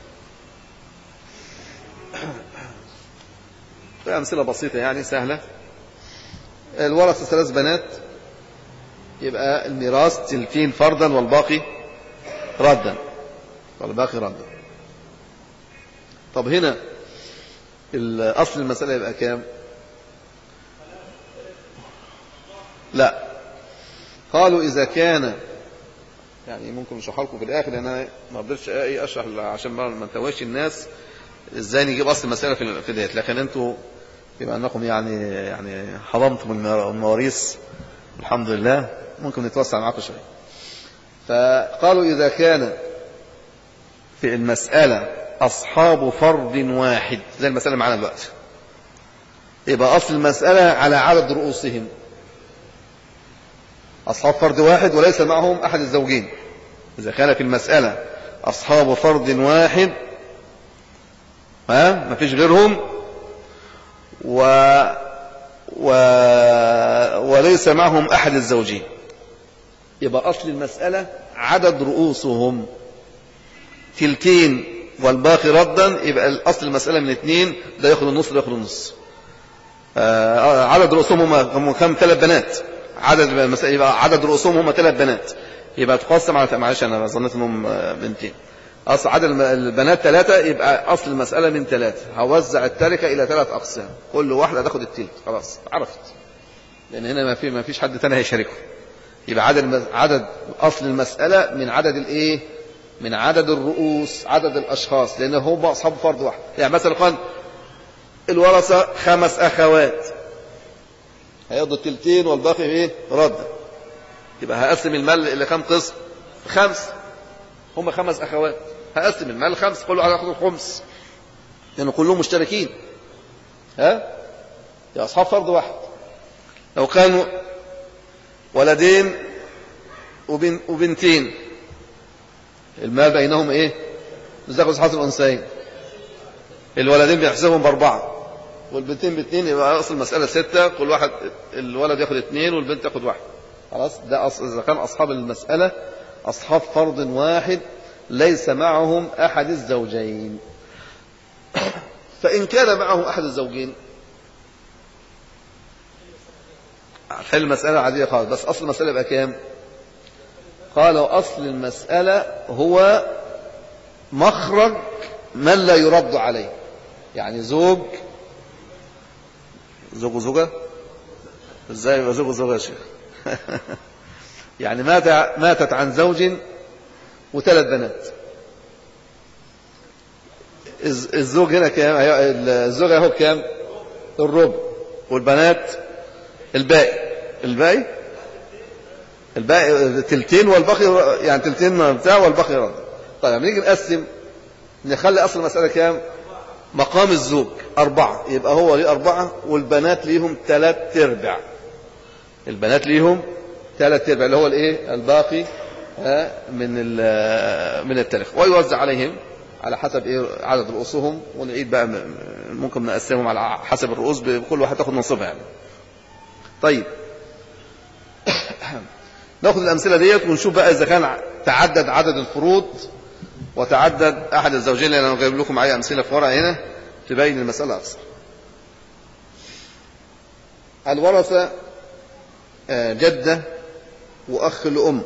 أمثلة بسيطة يعني سهلة. الورثة 3 بنات، يبقى الميراث تلتين فرضا والباقي ردا، طب هنا الأصل المسألة يبقى كام؟ لا، قالوا إذا كان، يعني ممكن نشرح لكم في الآخر، لأن أنا ما قدرتش أشرح عشان ما نتوهش الناس إزاي نجيب أصل المسألة في ديت. لكن أنتوا بما أنكم يعني حضمتم المواريث الحمد لله، ممكن نتوسع معاكم شوية. فقالوا إذا كان في المسألة أصحاب فرض واحد زي المسألة معنا دلوقتي، يبقى أصل المسألة على عدد رؤوسهم، أصحاب فرض واحد وليس معهم أحد الزوجين. إذا كان في المسألة أصحاب فرض واحد ما فيش غيرهم وليس معهم أحد الزوجين، يبقى أصل المسألة عدد رؤوسهم تلتين والباقي ردا، يبقى الأصل المسألة من 2، ده ياخد النص ده ياخد النص. عدد رؤوسهم هم كم؟ 3 بنات. عدد المسألة يبقى عدد رؤوسهم هم 3 بنات، يبقى تقسم على، معلش أنا ظنيت إنهم بنتين، أصل عدد البنات 3، يبقى أصل المسألة من 3. هوزع التركة إلى 3 أقسام، كل واحدة تاخد التلت، خلاص عرفت، لأن هنا ما فيش حد تاني هيشاركه. يبقى عدد أصل المسألة من عدد الإيه؟ من عدد الرؤوس، عدد الأشخاص، لأن هم أصحاب فرض واحد. يعني مثلا قال الورثة 5 أخوات، هياخدوا التلتين والباقي إيه؟ رد. يبقى هقسم المال إلى كم قسم؟ 5. هم 5 أخوات، هقسم المال 5، كل واحد ياخد الخمس، لأن كلهم مشتركين. يا أصحاب فرض واحد. لو كانوا ولدين وبنتين، المال بينهم ايه؟ نزاق أصحاب الأنثيين، الولدين بيحسبهم ب4 والبنتين ب2، يبقى أصل المسألة 6، كل واحد الولد ياخد 2 والبنت ياخد 1. خلاص، ده إذا كان أصحاب المسألة أصحاب فرض واحد ليس معهم أحد الزوجين. فإن كان معهم أحد الزوجين حل المسألة عادية خالص، بس أصل المسألة يبقى كام؟ قالوا أصل المسألة هو مخرج من لا يرد عليه، يعني زوج زوج وزوجة؟ ازاي يبقى زوج وزوجة يا شيخ؟ يعني ماتت عن زوج وثلاث بنات. الزوج هنا كام؟ الزوجة اهو كام؟ الربع. والبنات الباقي تلتين، والباقي يعني تلتين بتاع والباقي رد. طيب نيجي نقسم، نخلي اصل المسألة كام؟ مقام الزوج 4، يبقى هو ليه 4 والبنات ليهم 3/4. البنات ليهم 3/4 اللي هو الايه؟ الباقي من التاريخ، ويوزع عليهم على حسب ايه عدد رؤوسهم، ونعيد بقى ممكن نقسمهم على حسب الرؤوس، كل واحد تاخد نصيبها يعني. طيب ناخد الامثله ديت ونشوف بقى اذا كان تعدد عدد الفروض وتعدد احد الزوجين، لان انا جايب لكم معايا امثله في ورقه هنا تبين المساله اكثر. الورثه جده واخ لام.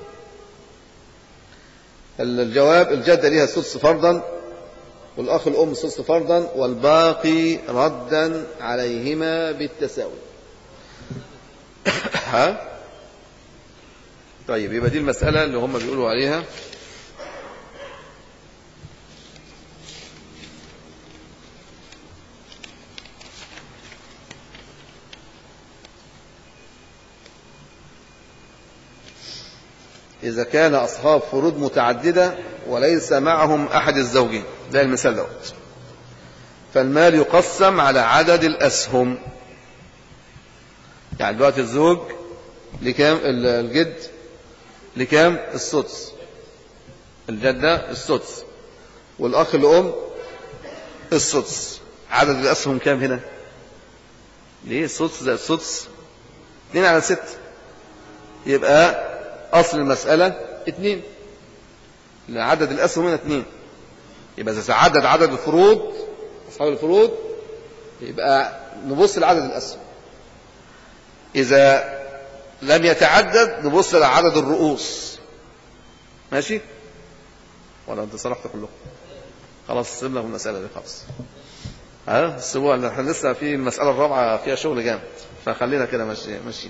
الجواب: الجده ليها السدس فرضا، والاخ الام السدس فرضا، والباقي ردا عليهما بالتساوي. ها طيب يبقى دي المساله اللي هم بيقولوا عليها إذا كان أصحاب فروض متعددة وليس معهم أحد الزوجين، ده المثال دوت، فالمال يقسم على عدد الأسهم. يعني دلوقتي الزوج لكام؟ الجد لكام؟ السدس. الجدة السدس، والأخ الأم السدس. عدد الأسهم كام هنا؟ ليه السدس زي السدس 2/6، يبقى أصل المسألة 2، عدد الأسهم هنا 2. يبقى إذا تعدد عدد الفروض أصحاب الفروض يبقى نبص لعدد الأسهم. إذا لم يتعدد نبص لعدد الرؤوس. ماشي؟ ولا أنت صرحت كلكم؟ خلاص سيبنا من المسألة دي خلاص. السبوع احنا لسه في المسألة الرابعة فيها شغل جامد، فخلينا كده ماشي.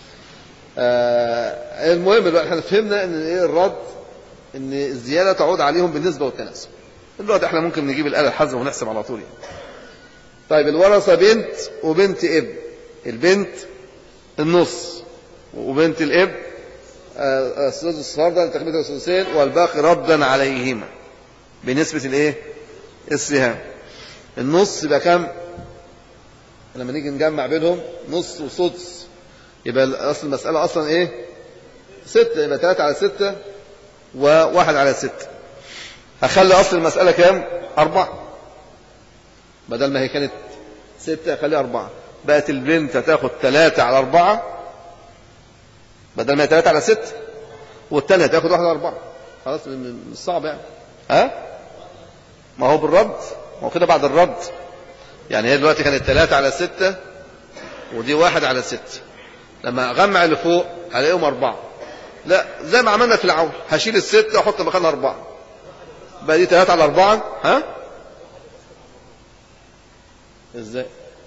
المهم دلوقتي احنا فهمنا ان ايه الرد، ان الزيادة تعود عليهم بالنسبة والتناسب. دلوقتي احنا ممكن نجيب الآلة الحاسبة ونحسب على طول يعني. طيب الورثة بنت وبنت ابن. البنت النص وبنت الابن السدس فرضا لتكملة الثلثين، والباقي ردا عليهما بنسبة الايه؟ السهام. النص يبقى كام لما نيجي نجمع بينهم؟ نص وسدس، يبقى اصل المسألة اصلا ايه؟ 6، يبقى 3/6 و1/6. هخلي اصل المسألة كام؟ 4. بدل ما هي كانت 6 هخليها 4. بقت البنت هتاخد 3/4 بدل ما هي 3/6، والتانية هتاخد 1/4. خلاص مش صعب يعني. ما هو بالرد، ما هو كده بعد الرد. يعني هي دلوقتي كانت 3/6 ودي 1/6. لما اجمع اللي فوق هلاقيهم 4. لا زي ما عملنا في العول، هشيل ال6 واحط مكانها 4، بقى دي 3/4. ازاي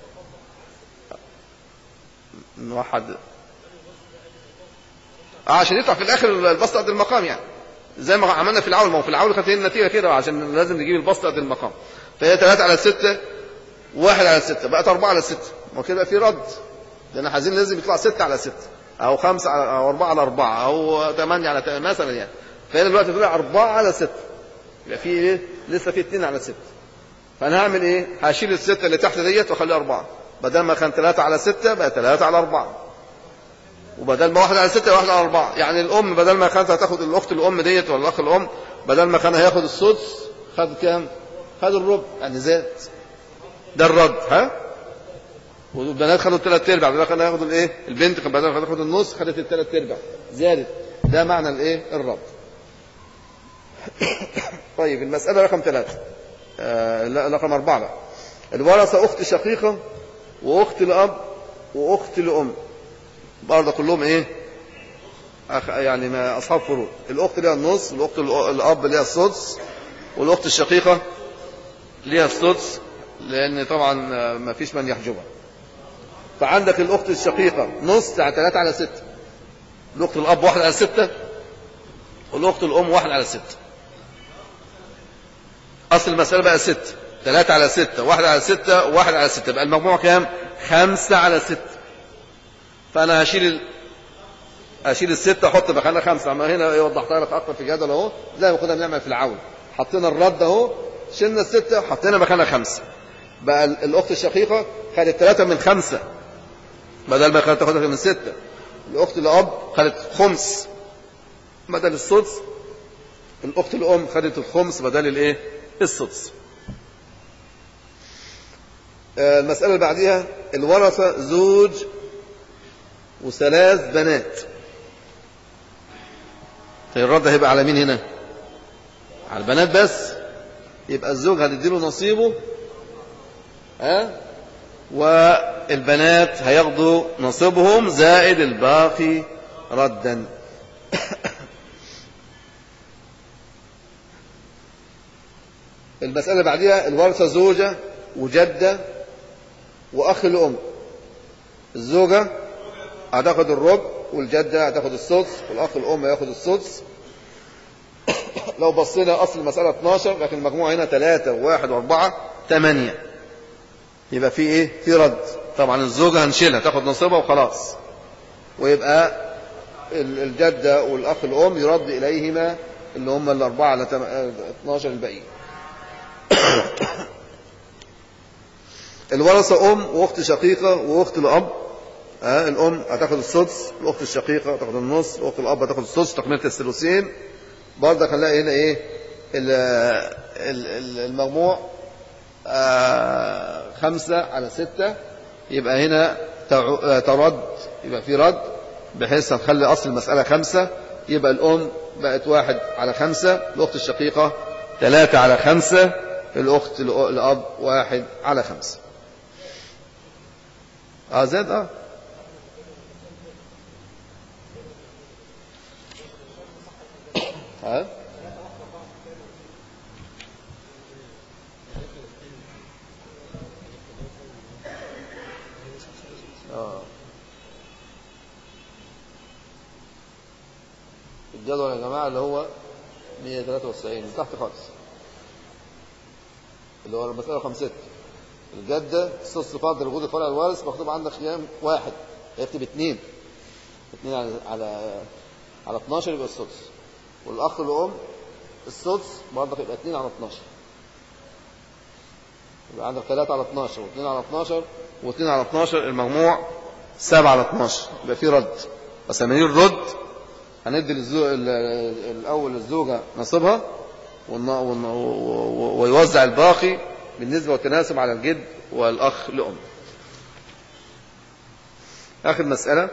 نوحد؟ عشان يطلع في الاخر البسط قد المقام، يعني زي ما عملنا في العول. ما هو في العول كانت النتيجه كده، عشان لازم نجيب البسط قد المقام. فهي 3/6 1/6 بقت 4/6. ما كده في رد، لان عايزين لازم يطلع 6/6 او 5 او 4/4 او 8 مثلا يعني. فهي دلوقتي طلع 4/6، يبقى في ايه؟ لسه في 2/6. فانا هعمل ايه؟ هشيل ال6 اللي تحت ديت واخليها 4. بدل ما كان 3/6 بقى 3/4، وبدل ما 1/6 1/4. يعني الام بدل ما كانت هتاخد الاخت الام ديت ولا الاخ الام، بدل ما كان هياخد السدس خد كام؟ خد الربع، يعني زاد. ده الرد. والبنات خدوا 3/4، بدل ما كان هياخدوا الايه؟ البنت كان بدل ما كانت هتاخد النص خدت 3/4 زادت. ده معنى الايه؟ الرد. طيب المسألة رقم 3 رقم 4 بقى. الورثة أخت شقيقة وأخت لأب وأخت لأم، برضه كلهم إيه؟ يعني ما أصحاب فروض. الأخت ليها النص، والأخت الأب ليها السدس، والأخت الشقيقة ليها السدس، لأن طبعا ما فيش من يحجبها. فعندك الأخت الشقيقة نص يعني 3 على 6. الأخت الأب 1 على 6 والأخت الأم 1 على 6. أصل المسألة بقى 6، 3 على 6 1 على 6 1 على 6، يبقى المجموع كام؟ 5 على 6. فأنا هشيل ال6 أحط مكانها 5. أما هنا وضحتها لك أكتر في الجدول أهو، زي ما كنا بنعمل في العون، حطينا الرد أهو، شلنا ال6 وحطينا مكانها 5. بقى الأخت الشقيقة خدت 3 من 5 بدل ما كانت تاخدها من 6. الأخت الأب خدت خمس بدل السدس. الأخت الأم خدت الخمس بدل الإيه؟ السدس. المسألة اللي بعديها الورثة زوج وثلاث بنات. الرد هيبقى على مين هنا؟ على البنات بس. يبقى الزوج هتديله نصيبه، والبنات هياخدوا نصيبهم زائد الباقي ردا. المسألة بعدها الورثة زوجة وجدة وأخ الأم. الزوجة هتاخد الربع والجدة هتاخد السدس والأخ الأم هياخد السدس. لو بصينا أصل المسألة 12، لكن المجموع هنا 3 و1 و4 8. يبقى في إيه؟ في رد. طبعا الزوجة هنشيلها تاخد نصيبها وخلاص، ويبقى الجدة والأخ الأم يرد إليهما اللي هم الأربعة على 12 الباقيين. الورثة أم وأخت شقيقة وأخت الأب. الأم هتاخد السدس، الأخت الشقيقة هتاخد النص، الأخت الأب هتاخد السدس، تكملة الثلثين. برضه هنلاقي هنا إيه المجموع 5 على 6. يبقى هنا ترد، يبقى في رد بحيث هنخلي أصل المسألة 5. يبقى الأم بقت 1 على 5، الأخت الشقيقة 3 على 5، الأخت الأب 1 على 5. زاد الجدول يا جماعة اللي هو 193 من تحت خالص، اللي هو المسألة 5. الجدة السدس فاضل وجود فرع الوارث مكتوب عندك خيام 1، هيكتب 2 على 12 يبقى السدس. والأخ الأم السدس برضه يبقى 2 على 12. يبقى عندك 3 على 12 و2 على 12 و2 على 12، المجموع 7 على 12. يبقى في رد. بس لما نيجي الرد هندي الأول الزوجة نصيبها ويوزع الباقي بالنسبة والتناسب على الجد والأخ لأم. آخر مسألة،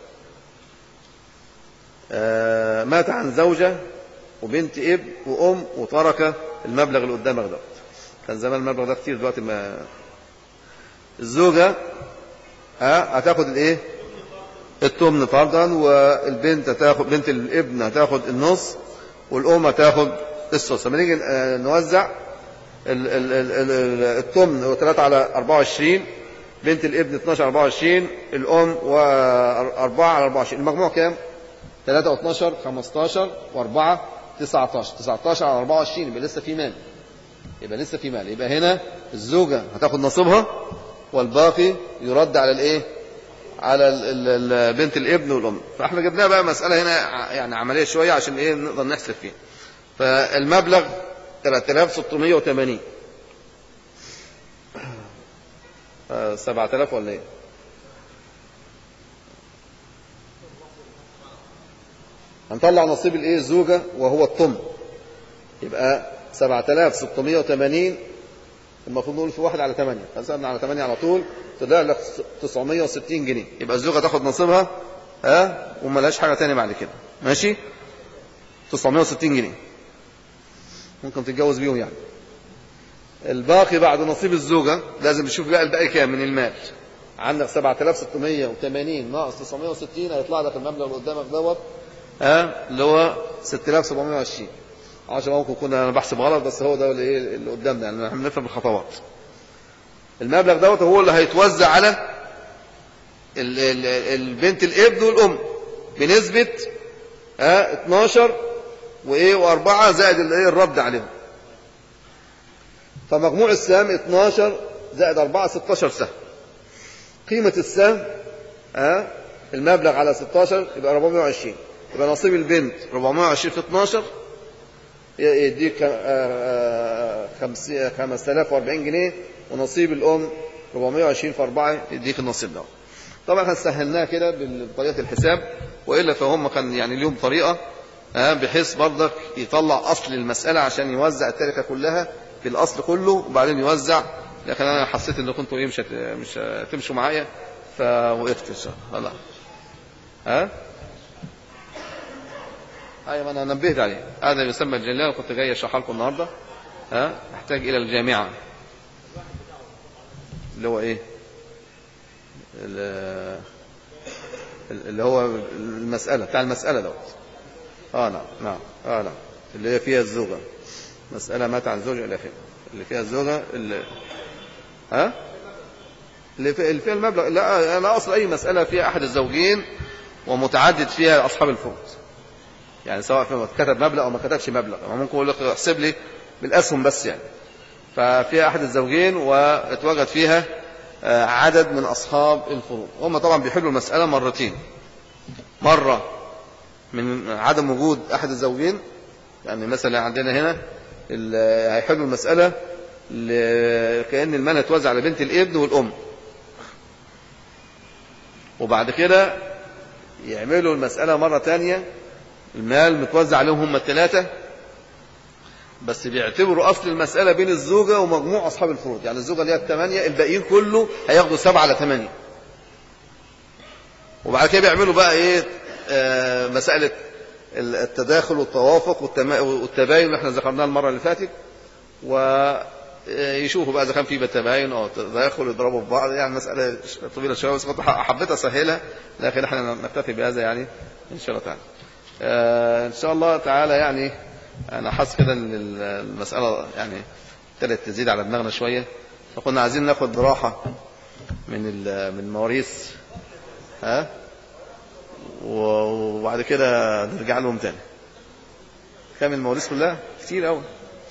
مات عن زوجة وبنت ابن وأم وترك المبلغ اللي قدامك ده. كان زمان المبلغ ده كتير، دلوقتي ما. الزوجة هتاخد الايه؟ التمن فرضا، والبنت هتاخد، بنت الابن هتاخد النص، والأم هتاخد السدس. لما نيجي نوزع التمن هو 3 على 24، بنت الابن 12 على 24، الأم 4 على 24. المجموع كام؟ 3 و12 15 و4 19. 19 على 24 يبقى لسه في مال. يبقى هنا الزوجة هتاخد نصيبها والباقي يرد على الايه؟ على بنت الابن والأم. فاحنا جبناها بقى مسألة هنا يعني عملية شوية عشان ايه نقدر نحسب فيها. فالمبلغ 3680. 7000 ولا ايه؟ هنطلع نصيب الايه؟ الزوجة وهو الطم. يبقى 7680. المفروض نقول في 1 على 8، فنسألنا على 8 على طول طلع لك 960 جنيه. يبقى الزوجة تاخد نصيبها وما لهاش حاجة تانية بعد كده. ماشي؟ 960 جنيه ممكن تتجوز بيهم يعني. الباقي بعد نصيب الزوجة لازم نشوف بقى الباقي كام من المال. عندك 7680 ناقص 960 هيطلع لك المبلغ اللي قدامك دوت اللي هو 6720. عشان ممكن يكون انا بحسب غلط، بس هو ده اللي قدامنا، يعني احنا بنفهم الخطوات. المبلغ دوت هو اللي هيتوزع على البنت الابن والأم بنسبة 12 و4 زائد الرد عليهم. فمجموع السهم 12 زائد 4 16 سهم. قيمة السهم المبلغ على 16 يبقى 420. يبقى نصيب البنت 420 في 12 يديك 5040 جنيه، ونصيب الأم 420 في 4 يديك النصيب ده. طبعا احنا سهلناها كده بطريقة الحساب، وإلا فهم كان يعني ليهم طريقة بحيث برضك يطلع أصل المسألة عشان يوزع التركة كلها في الأصل كله وبعدين يوزع. لكن أنا حسيت إن كنتوا مش هتمشوا معايا فوقفت إن شاء الله. أيوة أنا نبهت عليه. هذا يسمى الجلال، كنت جاي أشرح لكم النهاردة. أحتاج إلى الجامعة اللي هو إيه، اللي هو المسألة بتاع المسألة دوت. نعم اللي هي فيها الزوجة، مسألة مات عن زوجة إلى آخره، اللي فيها الزوجة اللي فيها المبلغ. لا أنا أصل أي مسألة فيها أحد الزوجين ومتعدد فيها أصحاب الفروض، يعني سواء كتب مبلغ أو ما كتبش مبلغ، ممكن يقول لك احسب لي بالأسهم بس يعني. ففيها أحد الزوجين واتوجد فيها عدد من أصحاب الفروض. هم طبعا بيحلوا المسألة مرتين، مرة من عدم وجود أحد الزوجين، يعني مثلا عندنا هنا هيحلوا المسألة كأن المال اتوزع على بنت الابن والأم، وبعد كده يعملوا المسألة مرة تانية المال متوزع عليهم هم الثلاثة، بس بيعتبروا أصل المسألة بين الزوجة ومجموع أصحاب الفروض. يعني الزوجة اللي هي 8، الباقيين كله هياخدوا 7 على 8. وبعد كده بيعملوا بقى إيه مسألة التداخل والتوافق والتباين اللي احنا ذكرناها المرة اللي فاتت، ويشوفوا بقى إذا كان في تباين أو تداخل يضربوا في بعض. يعني مسألة طويلة شوية بس كنت حبيت أسهلها، لكن احنا نكتفي بهذا يعني إن شاء الله تعالى. إن شاء الله تعالى يعني أنا حاسس كده إن المسألة يعني ابتدت تزيد على دماغنا شوية، فكنا عايزين ناخد راحة من المواريث وبعد كده نرجع لهم تاني. كام المواريث كلها؟ كتير قوي.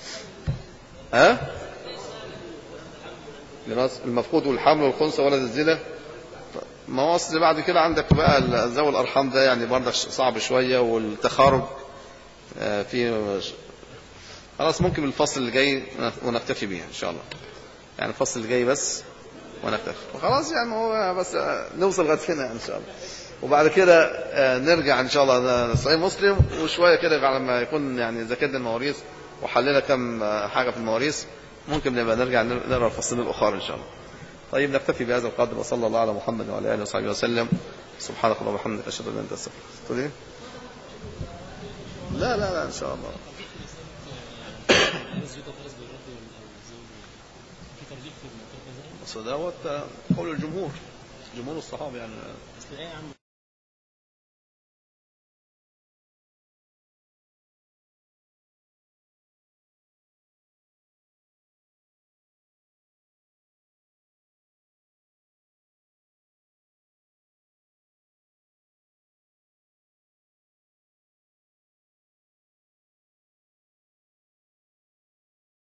المفقود والحمل والخنثى ولد الزنا. ما هو اصل بعد كده عندك بقى ذوي الارحام ده يعني برضه صعب شويه، والتخارج في خلاص. ممكن الفصل اللي جاي ونكتفي بيه ان شاء الله، يعني الفصل اللي جاي بس ونكتفي وخلاص. يعني هو بس نوصل لغايه هنا ان شاء الله، وبعد كده نرجع ان شاء الله صحيح مسلم، وشويه كده على ما يكون يعني ذاكرنا المواريث وحلينا كم حاجه في المواريث، ممكن نبقى نرجع نقرا الفصلين الاخر ان شاء الله. طيب نكتفي بهذا القدر، وصلى الله على محمد وعلى اله وصحبه وسلم. سبحانك اللهم وبحمدك اشهد ان لا اله الا انت استغفرك. تقول ايه؟ لا ان شاء الله. بس دوت قول الجمهور، جمهور الصحابه يعني.